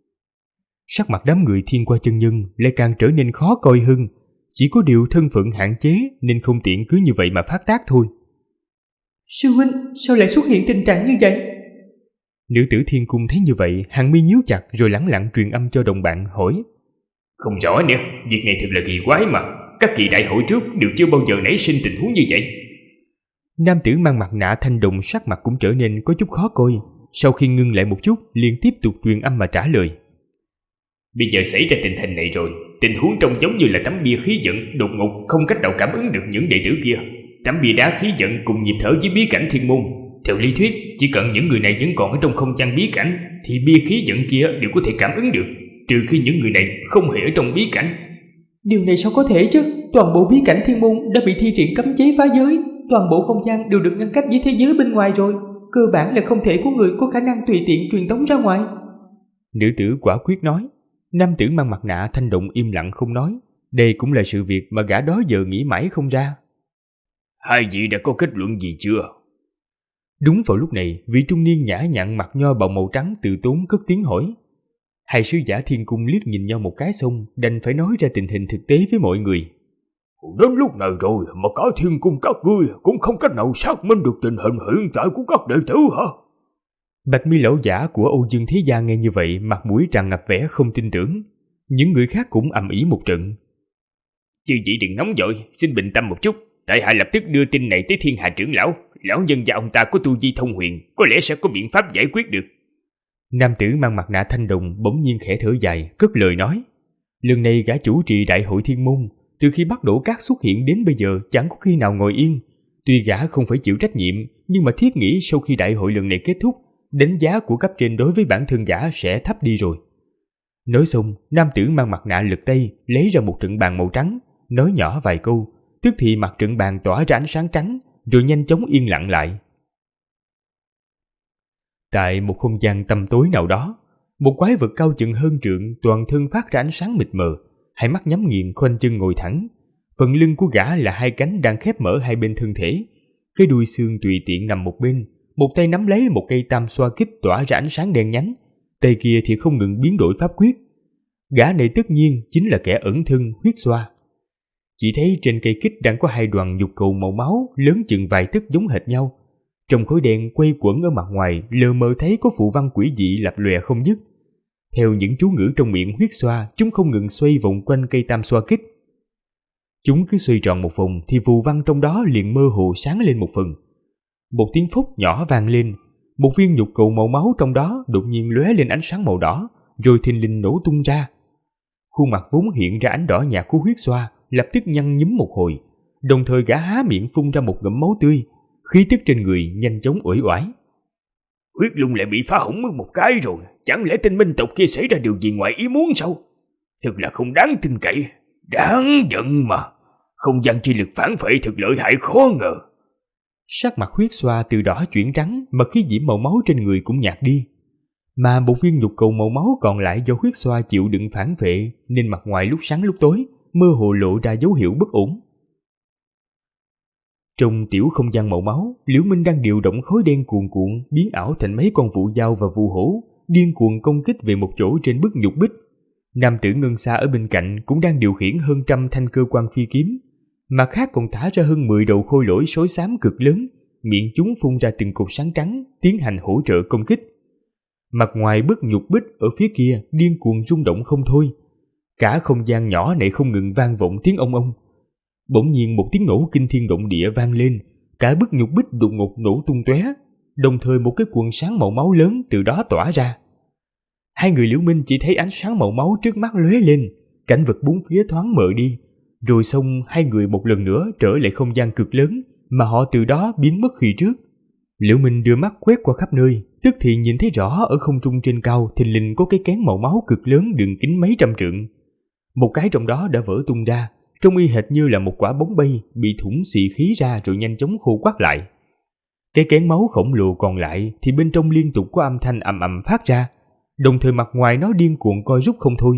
B: Sắc mặt đám người Thiên Qua chân nhân lại càng trở nên khó coi hơn, chỉ có điều thân phận hạn chế nên không tiện cứ như vậy mà phát tác thôi.
E: Sư huynh, sao lại xuất hiện tình trạng như vậy?
B: Nữ tử Thiên Cung thấy như vậy, hàng mi nhíu chặt rồi lẳng lặng truyền âm cho đồng bạn hỏi.
C: Không rõ nữa, việc này thật là kỳ quái mà. Các kỳ đại hội trước đều chưa bao giờ nảy sinh tình huống như vậy.
B: Nam tử mang mặt nạ thanh đồng sắc mặt cũng trở nên có chút khó coi. Sau khi ngưng lại một chút, liền tiếp tục truyền âm mà trả lời.
C: Bây giờ xảy ra tình hình này rồi, tình huống trông giống như là tấm bia khí vận đột ngột không cách nào cảm ứng được những đệ tử kia. Tấm bia đá khí vận cùng nhịp thở với bí cảnh thiên môn. Theo lý thuyết, chỉ cần những người này vẫn còn ở trong không gian bí cảnh thì bia khí vận kia đều có thể cảm ứng được, trừ khi những người này không hề ở trong bí cảnh.
E: Điều này sao có thể chứ? Toàn bộ bí cảnh thiên môn đã bị thi triển cấm chế phá giới, toàn bộ không gian đều được ngăn cách với thế giới bên ngoài rồi, cơ bản là không thể có người có khả năng tùy tiện truyền tống ra ngoài.
B: Nữ tử quả quyết nói. Nam tử mang mặt nạ thanh đồng im lặng không nói. Đây cũng là sự việc mà gã đó giờ nghĩ mãi không ra.
C: Hai vị đã có kết luận gì chưa?
B: Đúng vào lúc này, vị trung niên nhã nhặn mặt nho bào màu trắng từ tốn cất tiếng hỏi. Hai sứ giả Thiên Cung liếc nhìn nhau một cái xong, đành phải nói ra tình hình thực tế với mọi người.
D: Đến lúc này rồi mà cả Thiên Cung các ngươi cũng không cách nào xác minh được tình hình hiện tại của các đệ tử hả?
B: Bạch mi lão giả của Âu Dương Thế Gia nghe như vậy, mặt mũi tràn ngập vẻ không tin tưởng. Những người khác cũng ầm ĩ một trận.
C: Chư vị đừng nóng vội, xin bình tâm một chút. Tại hạ lập tức đưa tin này tới Thiên Hà trưởng lão. Lão nhân và ông ta có tu vi thông huyền, có lẽ sẽ có biện pháp giải quyết được.
B: Nam tử mang mặt nạ thanh đồng bỗng nhiên khẽ thở dài, cất lời nói. Lần này gã chủ trì đại hội thiên môn, từ khi bắt đổ cát xuất hiện đến bây giờ chẳng có khi nào ngồi yên. Tuy gã không phải chịu trách nhiệm, nhưng mà thiết nghĩ sau khi đại hội lần này kết thúc, đánh giá của cấp trên đối với bản thân gã sẽ thấp đi rồi. Nói xong, nam tử mang mặt nạ lật tay, lấy ra một trận bàn màu trắng, nói nhỏ vài câu, tức thì mặt trận bàn tỏa ra ánh sáng trắng, rồi nhanh chóng yên lặng lại. Tại một không gian tăm tối nào đó, một quái vật cao chừng hơn trượng, toàn thân phát ra ánh sáng mịt mờ, hai mắt nhắm nghiền, khoanh chân ngồi thẳng. Phần lưng của gã là hai cánh đang khép mở hai bên thân thể, cái đuôi xương tùy tiện nằm một bên, một tay nắm lấy một cây tam xoa kích tỏa ra ánh sáng đen nhánh, tay kia thì không ngừng biến đổi pháp quyết. Gã này tất nhiên chính là kẻ ẩn thân Huyết Xoa. Chỉ thấy trên cây kích đang có hai đoàn nhục cầu màu máu lớn chừng vài tấc giống hệt nhau. Trong khối đen quay quẩn ở mặt ngoài lờ mờ thấy có phù văn quỷ dị lập lòe không dứt. Theo những chú ngữ trong miệng Huyết Xoa, chúng không ngừng xoay vòng quanh cây tam xoa kích. Chúng cứ xoay tròn một vòng thì phù văn trong đó liền mơ hồ sáng lên một phần. Một tiếng phốc nhỏ vang lên, một viên nhục cầu màu máu trong đó đột nhiên lóe lên ánh sáng màu đỏ, rồi thình lình nổ tung ra. Khuôn mặt vốn hiện ra ánh đỏ nhạt của Huyết Xoa lập tức nhăn nhúm một hồi, đồng thời gã há miệng phun ra một ngụm máu tươi, khí tức trên người nhanh chóng uể oải.
C: Huyết Lung lại bị phá hỏng mất một cái rồi, chẳng lẽ Tinh Minh tộc kia xảy ra điều gì ngoài ý muốn sao? Thật là không đáng tin cậy, đáng giận mà. Không gian chi lực phản phệ thực lợi hại khó ngờ.
B: Sắc mặt Huyết Xoa từ đỏ chuyển trắng, mà khí diễm màu máu trên người cũng nhạt đi. Mà một viên nhục cầu màu máu còn lại do Huyết Xoa chịu đựng phản phệ, nên mặt ngoài lúc sáng lúc tối mơ hồ lộ ra dấu hiệu bất ổn. Trong tiểu không gian màu máu, Liễu Minh đang điều động khối đen cuồn cuộn biến ảo thành mấy con vụ dao và vụ hổ, điên cuồng công kích về một chỗ trên bức nhục bích. Nam tử Ngân Sa ở bên cạnh cũng đang điều khiển hơn trăm thanh cơ quan phi kiếm, mặt khác còn thả ra hơn 10 đầu khôi lỗi sói xám cực lớn, miệng chúng phun ra từng cột sáng trắng, tiến hành hỗ trợ công kích. Mặt ngoài bức nhục bích ở phía kia điên cuồng rung động không thôi, cả không gian nhỏ này không ngừng vang vọng tiếng ông ông. Bỗng nhiên một tiếng nổ kinh thiên động địa vang lên, cả bức nhục bích đột ngột nổ tung tóe, đồng thời một cái quần sáng màu máu lớn từ đó tỏa ra. Hai người Liễu Minh chỉ thấy ánh sáng màu máu trước mắt lóe lên, cảnh vật bốn phía thoáng mờ đi, rồi xong hai người một lần nữa trở lại không gian cực lớn mà họ từ đó biến mất khi trước. Liễu Minh đưa mắt quét qua khắp nơi, tức thì nhìn thấy rõ ở không trung trên cao thình lình có cái kén màu máu cực lớn đường kính mấy trăm trượng. Một cái trong đó đã vỡ tung ra, trông y hệt như là một quả bóng bay bị thủng xị khí ra rồi nhanh chóng khô quắt lại. Cái kén máu khổng lồ còn lại thì bên trong liên tục có âm thanh ầm ầm phát ra, đồng thời mặt ngoài nó điên cuồng co rút không thôi.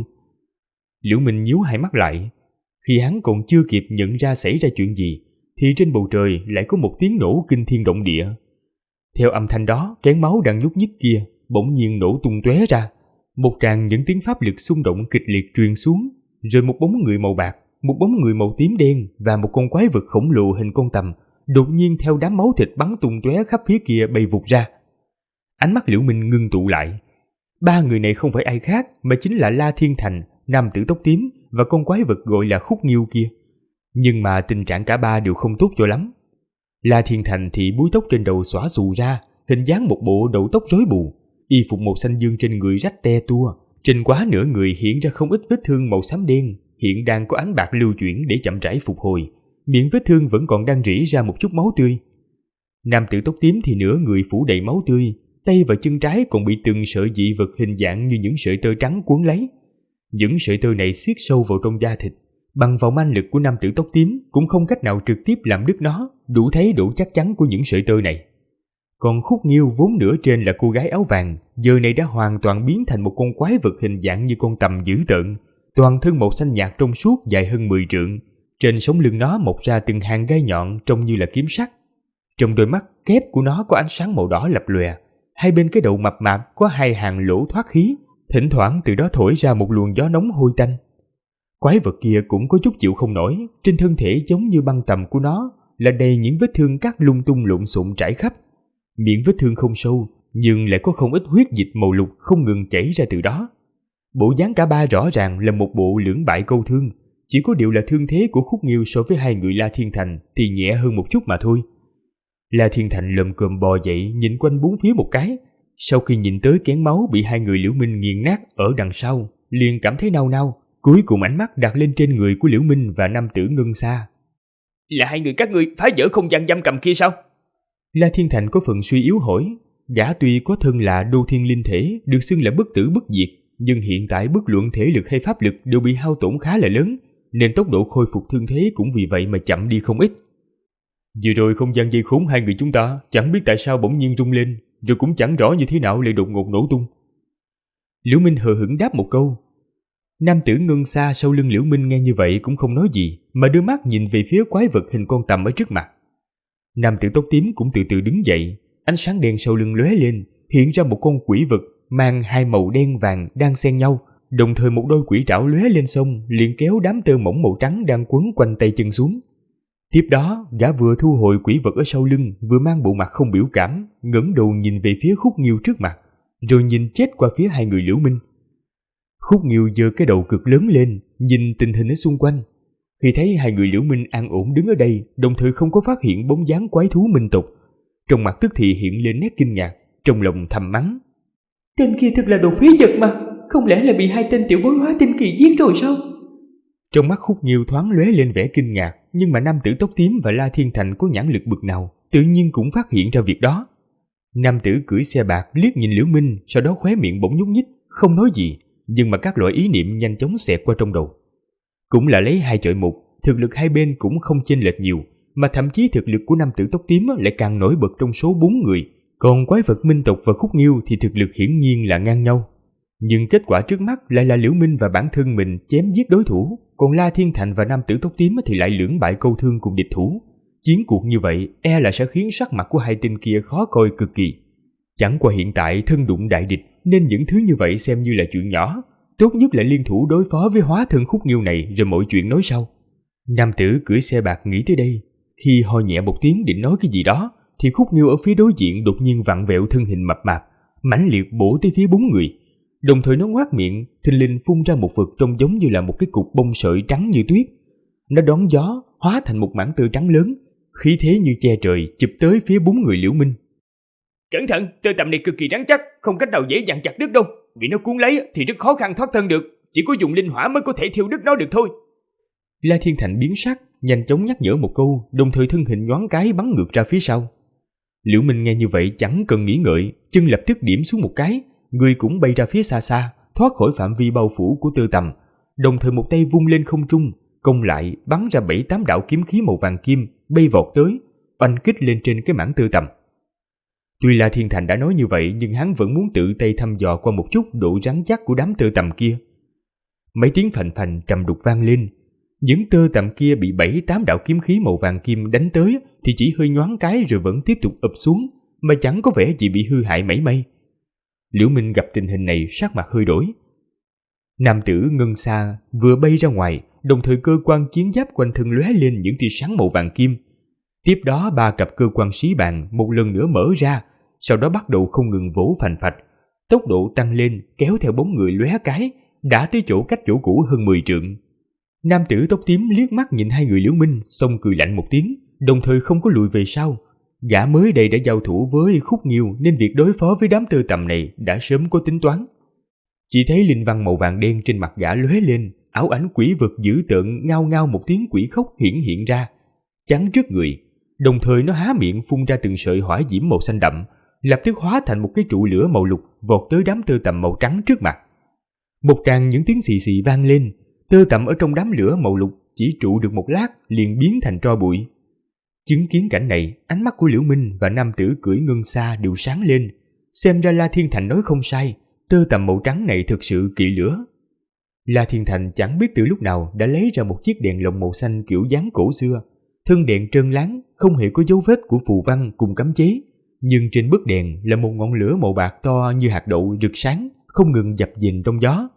B: Liễu Minh nhíu hai mắt lại, khi hắn còn chưa kịp nhận ra xảy ra chuyện gì thì trên bầu trời lại có một tiếng nổ kinh thiên động địa. Theo âm thanh đó, kén máu đang nhúc nhích kia bỗng nhiên nổ tung tóe ra, một tràng những tiếng pháp lực xung động kịch liệt truyền xuống, rồi một bóng người màu bạc, một bóng người màu tím đen và một con quái vật khổng lồ hình con tầm đột nhiên theo đám máu thịt bắn tung tóe khắp phía kia bay vụt ra. Ánh mắt Liễu Minh ngưng tụ lại. Ba người này không phải ai khác mà chính là La Thiên Thành, nam tử tóc tím và con quái vật gọi là Khúc Nghiêu kia. Nhưng mà tình trạng cả ba đều không tốt cho lắm. La Thiên Thành thì búi tóc trên đầu xõa xù ra, hình dáng một bộ đầu tóc rối bù, y phục màu xanh dương trên người rách te tua, trên quá nửa người hiện ra không ít vết thương màu xám đen, hiện đang có ánh bạc lưu chuyển để chậm rãi phục hồi. Miệng vết thương vẫn còn đang rỉ ra một chút máu tươi. Nam tử tóc tím thì nửa người phủ đầy máu tươi, tay và chân trái còn bị từng sợi dị vật hình dạng như những sợi tơ trắng cuốn lấy. Những sợi tơ này siết sâu vào trong da thịt, bằng vào manh lực của nam tử tóc tím cũng không cách nào trực tiếp làm đứt nó, đủ thấy độ chắc chắn của những sợi tơ này. Còn Khúc Nghiêu vốn nửa trên là cô gái áo vàng, giờ này đã hoàn toàn biến thành một con quái vật hình dạng như con tầm dữ tợn, toàn thân màu xanh nhạt trong suốt dài hơn 10 trượng. Trên sống lưng nó mọc ra từng hàng gai nhọn trông như là kiếm sắt. Trong đôi mắt kép của nó có ánh sáng màu đỏ lập lòe, hai bên cái đầu mập mạp có hai hàng lỗ thoát khí, thỉnh thoảng từ đó thổi ra một luồng gió nóng hôi tanh. Quái vật kia cũng có chút chịu không nổi, trên thân thể giống như băng tầm của nó là đầy những vết thương cắt lung tung lộn xộn trải khắp. Miệng vết thương không sâu, nhưng lại có không ít huyết dịch màu lục không ngừng chảy ra từ đó. Bộ dáng cả ba rõ ràng là một bộ lưỡng bại câu thương, chỉ có điều là thương thế của Khúc Nghiêu so với hai người La Thiên Thành thì nhẹ hơn một chút mà thôi. La Thiên Thành lồm cồm bò dậy nhìn quanh bốn phía một cái, sau khi nhìn tới kén máu bị hai người Liễu Minh nghiền nát ở đằng sau, liền cảm thấy nao nao, cuối cùng ánh mắt đặt lên trên người của Liễu Minh và nam tử Ngân Sa.
C: Là hai người các ngươi phá vỡ không gian giam cầm kia sao?
B: La Thiên Thành có phần suy yếu hỏi. Gã tuy có thân là đô thiên linh thể, được xưng là bất tử bất diệt, nhưng hiện tại bất luận thể lực hay pháp lực đều bị hao tổn khá là lớn, nên tốc độ khôi phục thương thế cũng vì vậy mà chậm đi không ít. Vừa rồi không gian dây khốn hai người chúng ta chẳng biết tại sao bỗng nhiên rung lên, rồi cũng chẳng rõ như thế nào lại đột ngột nổ tung. Liễu Minh hờ hững đáp một câu. Nam tử Ngân Sa sau lưng Liễu Minh nghe như vậy cũng không nói gì, mà đưa mắt nhìn về phía quái vật hình con tầm ở trước mặt. Nam tử tóc tím cũng từ từ đứng dậy, ánh sáng đen sau lưng lóe lên, hiện ra một con quỷ vật mang hai màu đen vàng đang xen nhau, đồng thời một đôi quỷ trảo lóe lên xong liền kéo đám tơ mỏng màu trắng đang quấn quanh tay chân xuống. Tiếp đó, gã vừa thu hồi quỷ vật ở sau lưng, vừa mang bộ mặt không biểu cảm, ngẩng đầu nhìn về phía Khúc Nghiêu trước mặt, rồi nhìn chết qua phía hai người Liễu Minh. Khúc Nghiêu giơ cái đầu cực lớn lên, nhìn tình hình ở xung quanh. Khi thấy hai người Liễu Minh an ổn đứng ở đây, đồng thời không có phát hiện bóng dáng quái thú minh tộc, trong mặt tức thì hiện lên nét kinh ngạc, trong lòng thầm mắng.
E: Tên kia thật là đồ phế vật mà, không lẽ là bị hai tên tiểu bối hóa tinh kỳ giết rồi sao?
B: Trong mắt Khúc Nghiêu thoáng lóe lên vẻ kinh ngạc, nhưng mà nam tử tóc tím và La Thiên Thành có nhãn lực bực nào, tự nhiên cũng phát hiện ra việc đó. Nam tử cưỡi xe bạc liếc nhìn Liễu Minh, sau đó khóe miệng bỗng nhúc nhích, không nói gì, nhưng mà các loại ý niệm nhanh chóng xẹt qua trong đầu. Cũng là lấy hai chọi một, thực lực hai bên cũng không chênh lệch nhiều, mà thậm chí thực lực của nam tử tóc tím lại càng nổi bật trong số 4 người, còn quái vật minh tộc và Khúc Nghiêu thì thực lực hiển nhiên là ngang nhau. Nhưng kết quả trước mắt lại là Liễu Minh và bản thân mình chém giết đối thủ, còn La Thiên Thành và nam tử tóc tím thì lại lưỡng bại câu thương cùng địch thủ. Chiến cuộc như vậy e là sẽ khiến sắc mặt của hai tên kia khó coi cực kỳ. Chẳng qua hiện tại thân đụng đại địch nên những thứ như vậy xem như là chuyện nhỏ, tốt nhất là liên thủ đối phó với hóa thân Khúc Nghiêu này rồi mọi chuyện nói sau. Nam tử cưỡi xe bạc nghĩ tới đây, khi ho nhẹ một tiếng định nói cái gì đó thì Khúc Nghiêu ở phía đối diện đột nhiên vặn vẹo thân hình mập mạp, mãnh liệt bổ tới phía 4 người. Đồng thời nó ngoác miệng, thình lình phun ra một vật trông giống như là một cái cục bông sợi trắng như tuyết. Nó đón gió, hóa thành một mảng tơ trắng lớn, khí thế như che trời chụp tới phía 4 người Liễu Minh.
C: Cẩn thận, tơ tằm này cực kỳ rắn chắc, không cách nào dễ dàng chặt đứt đâu. bị nó cuốn lấy thì rất khó khăn thoát thân được, chỉ có dùng linh hỏa mới có thể thiêu đứt nó được thôi.
B: La Thiên Thành biến sắc, nhanh chóng nhắc nhở một câu, đồng thời thân hình nhoáng cái bắn ngược ra phía sau. Liễu Minh nghe như vậy chẳng cần nghĩ ngợi, chân lập tức điểm xuống một cái, người cũng bay ra phía xa xa, thoát khỏi phạm vi bao phủ của Tơ Tầm, đồng thời một tay vung lên không trung, công lại bắn ra 7-8 đạo kiếm khí màu vàng kim bay vọt tới, oanh kích lên trên cái mảng Tơ Tầm. Tuy La Thiên Thành đã nói như vậy, nhưng hắn vẫn muốn tự tay thăm dò qua một chút độ rắn chắc của đám tơ tằm kia. Mấy tiếng phành phành trầm đục vang lên. Những tơ tằm kia bị 7-8 đạo kiếm khí màu vàng kim đánh tới thì chỉ hơi nhoáng cái rồi vẫn tiếp tục ụp xuống, mà chẳng có vẻ gì bị hư hại mảy may. Liễu Minh gặp tình hình này sắc mặt hơi đổi. Nam tử Ngân Sa vừa bay ra ngoài, đồng thời cơ quan chiến giáp quanh thân lóe lên những tia sáng màu vàng kim. Tiếp đó 3 cặp cơ quan xí bàn một lần nữa mở ra, sau đó bắt đầu không ngừng vỗ phành phạch. Tốc độ tăng lên kéo theo bóng người lóe cái, đã tới chỗ cách chỗ cũ hơn 10 trượng. Nam tử tóc tím liếc mắt nhìn hai người Liễu Minh, xong cười lạnh một tiếng, đồng thời không có lùi về sau. Gã mới đây đã giao thủ với Khúc Nghiêu nên việc đối phó với đám tơ tằm này đã sớm có tính toán. Chỉ thấy linh văn màu vàng đen trên mặt gã lóe lên, ảo ảnh quỷ vực dữ tợn ngao ngao một tiếng quỷ khóc hiện ra, chắn trước người. Đồng thời nó há miệng phun ra từng sợi hỏa diễm màu xanh đậm, lập tức hóa thành một cái trụ lửa màu lục vọt tới đám tơ tằm màu trắng trước mặt. Một tràng những tiếng xì xì vang lên, tơ tằm ở trong đám lửa màu lục chỉ trụ được một lát liền biến thành tro bụi. Chứng kiến cảnh này, ánh mắt của Liễu Minh và nam tử cưỡi Ngân Sa đều sáng lên. Xem ra La Thiên Thành nói không sai, tơ tằm màu trắng này thực sự kỵ lửa. La Thiên Thành chẳng biết từ lúc nào đã lấy ra một chiếc đèn lồng màu xanh kiểu dáng cổ xưa. Thân đèn trơn láng, không hề có dấu vết của phù văn cùng cấm chế, nhưng trên bức đèn là một ngọn lửa màu bạc to như hạt đậu rực sáng, không ngừng dập dềnh trong gió.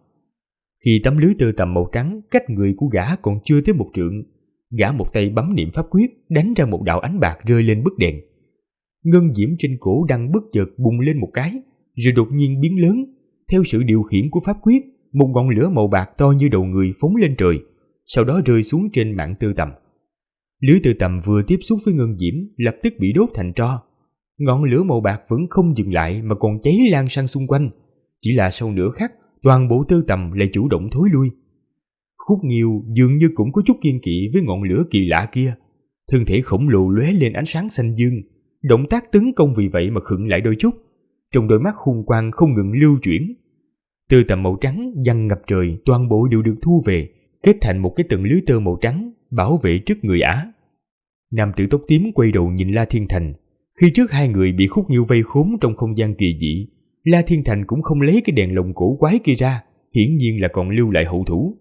B: Khi tấm lưới tơ tằm màu trắng cách người của gã còn chưa tới 1 trượng, gã một tay bấm niệm pháp quyết đánh ra một đạo ánh bạc rơi lên bức đèn. Ngân diễm trên cổ đăng bất chợt bùng lên một cái, rồi đột nhiên biến lớn. Theo sự điều khiển của pháp quyết, một ngọn lửa màu bạc to như đầu người phóng lên trời, sau đó rơi xuống trên mảng tơ tằm. Lưới tơ tằm vừa tiếp xúc với ngân diễm lập tức bị đốt thành tro. Ngọn lửa màu bạc vẫn không dừng lại mà còn cháy lan sang xung quanh. Chỉ là sau nửa khắc, toàn bộ tơ tằm lại chủ động thối lui. Khúc Nghiêu dường như cũng có chút kiêng kỵ với ngọn lửa kỳ lạ kia. Thân thể khổng lồ lóe lên ánh sáng xanh dương, động tác tấn công vì vậy mà khựng lại đôi chút. Trong đôi mắt hung quang không ngừng lưu chuyển. Tơ tằm màu trắng giăng ngập trời toàn bộ đều được thu về, kết thành một cái tầng lưới tơ màu trắng bảo vệ trước người ả. Nam tử tóc tím quay đầu nhìn La Thiên Thành. Khi trước hai người bị Khúc Nghiêu vây khốn trong không gian kỳ dị, La Thiên Thành cũng không lấy cái đèn lồng cổ quái kia ra, hiển nhiên là còn lưu lại hậu thủ.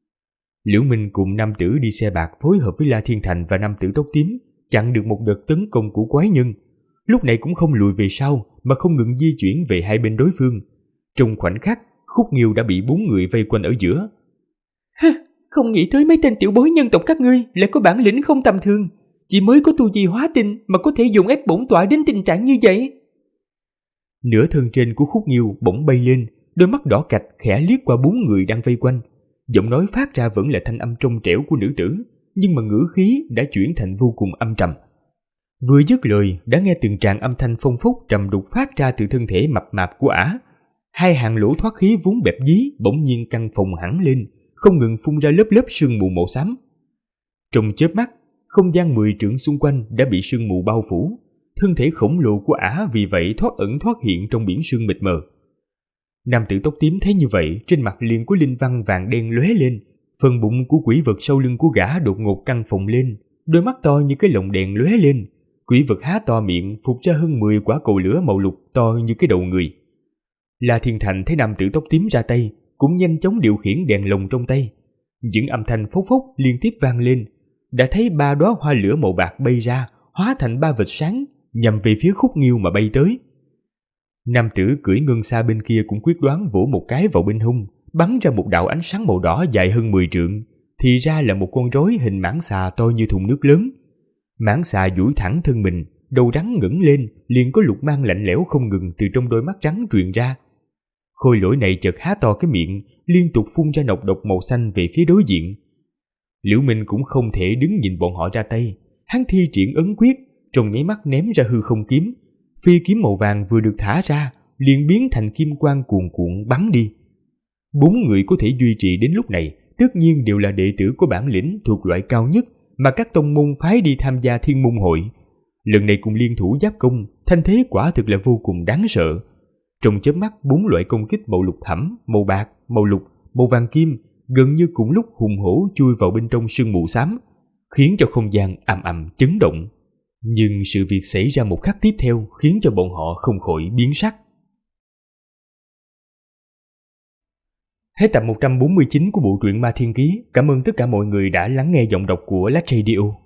B: Liễu Minh cùng nam tử đi xe bạc phối hợp với La Thiên Thành và nam tử tóc tím, chặn được một đợt tấn công của quái nhân. Lúc này cũng không lùi về sau mà không ngừng di chuyển về hai bên đối phương. Trong khoảnh khắc, Khúc Nghiêu đã bị 4 người vây quanh ở giữa.
E: Không nghĩ tới mấy tên tiểu bối nhân tộc các ngươi lại có bản lĩnh không tầm thường, chỉ mới có tu vi hóa tinh mà có thể dùng ép bổn tọa đến tình trạng như vậy.
B: Nửa thân trên của Khúc Nghiêu bỗng bay lên, đôi mắt đỏ cạch khẽ liếc qua 4 người đang vây quanh. Giọng nói phát ra vẫn là thanh âm trong trẻo của nữ tử, nhưng mà ngữ khí đã chuyển thành vô cùng âm trầm. Vừa dứt lời đã nghe từng tràng âm thanh phong phúc trầm đục phát ra từ thân thể mập mạp của ả. Hai hàng lỗ thoát khí vốn bẹp dí bỗng nhiên căng phồng hẳn lên, không ngừng phun ra lớp lớp sương mù màu xám. Trong chớp mắt, không gian 10 trượng xung quanh đã bị sương mù bao phủ. Thân thể khổng lồ của ả vì vậy thoát ẩn thoát hiện trong biển sương mịt mờ. Nam tử tóc tím thấy như vậy, trên mặt liền có linh văn vàng đen lóe lên. Phần bụng của quỷ vật sau lưng của gã đột ngột căng phồng lên, đôi mắt to như cái lồng đèn lóe lên. Quỷ vật há to miệng phụt ra hơn 10 quả cầu lửa màu lục to như cái đầu người. La Thiên Thành thấy nam tử tóc tím ra tay, cũng nhanh chóng điều khiển đèn lồng trong tay. Những âm thanh phốc phốc liên tiếp vang lên. Đã thấy 3 đóa hoa lửa màu bạc bay ra, hóa thành 3 vệt sáng, nhằm về phía Khúc Nghiêu mà bay tới. Nam tử cưỡi Ngân Sa bên kia cũng quyết đoán vỗ một cái vào bên hông, bắn ra một đạo ánh sáng màu đỏ dài hơn 10 trượng, thì ra là một con rối hình mãng xà to như thùng nước lớn. Mãng xà duỗi thẳng thân mình, đầu rắn ngẩng lên, liền có lục mang lạnh lẽo không ngừng từ trong đôi mắt trắng truyền ra. Khôi lỗi này chợt há to cái miệng, liên tục phun ra nọc độc màu xanh về phía đối diện. Liễu Minh cũng không thể đứng nhìn bọn họ ra tay, hắn thi triển ấn quyết, trong nháy mắt ném ra hư không kiếm. Phi kiếm màu vàng vừa được thả ra, liền biến thành kim quang cuồn cuộn bắn đi. 4 người có thể duy trì đến lúc này tất nhiên đều là đệ tử có bản lĩnh thuộc loại cao nhất mà các tông môn phái đi tham gia Thiên Môn hội. Lần này cùng liên thủ giáp công, thanh thế quả thực là vô cùng đáng sợ. Trong chớp mắt 4 loại công kích màu lục thẳm, màu bạc, màu lục, màu vàng kim gần như cùng lúc hùng hổ chui vào bên trong sương mù xám, khiến cho không gian ầm ầm chấn động. Nhưng sự việc xảy ra một khắc tiếp theo khiến cho bọn họ không khỏi biến sắc. Hết tập 149 của bộ truyện Ma Thiên Ký. Cảm ơn tất cả mọi người đã lắng nghe giọng đọc của Lách Radio.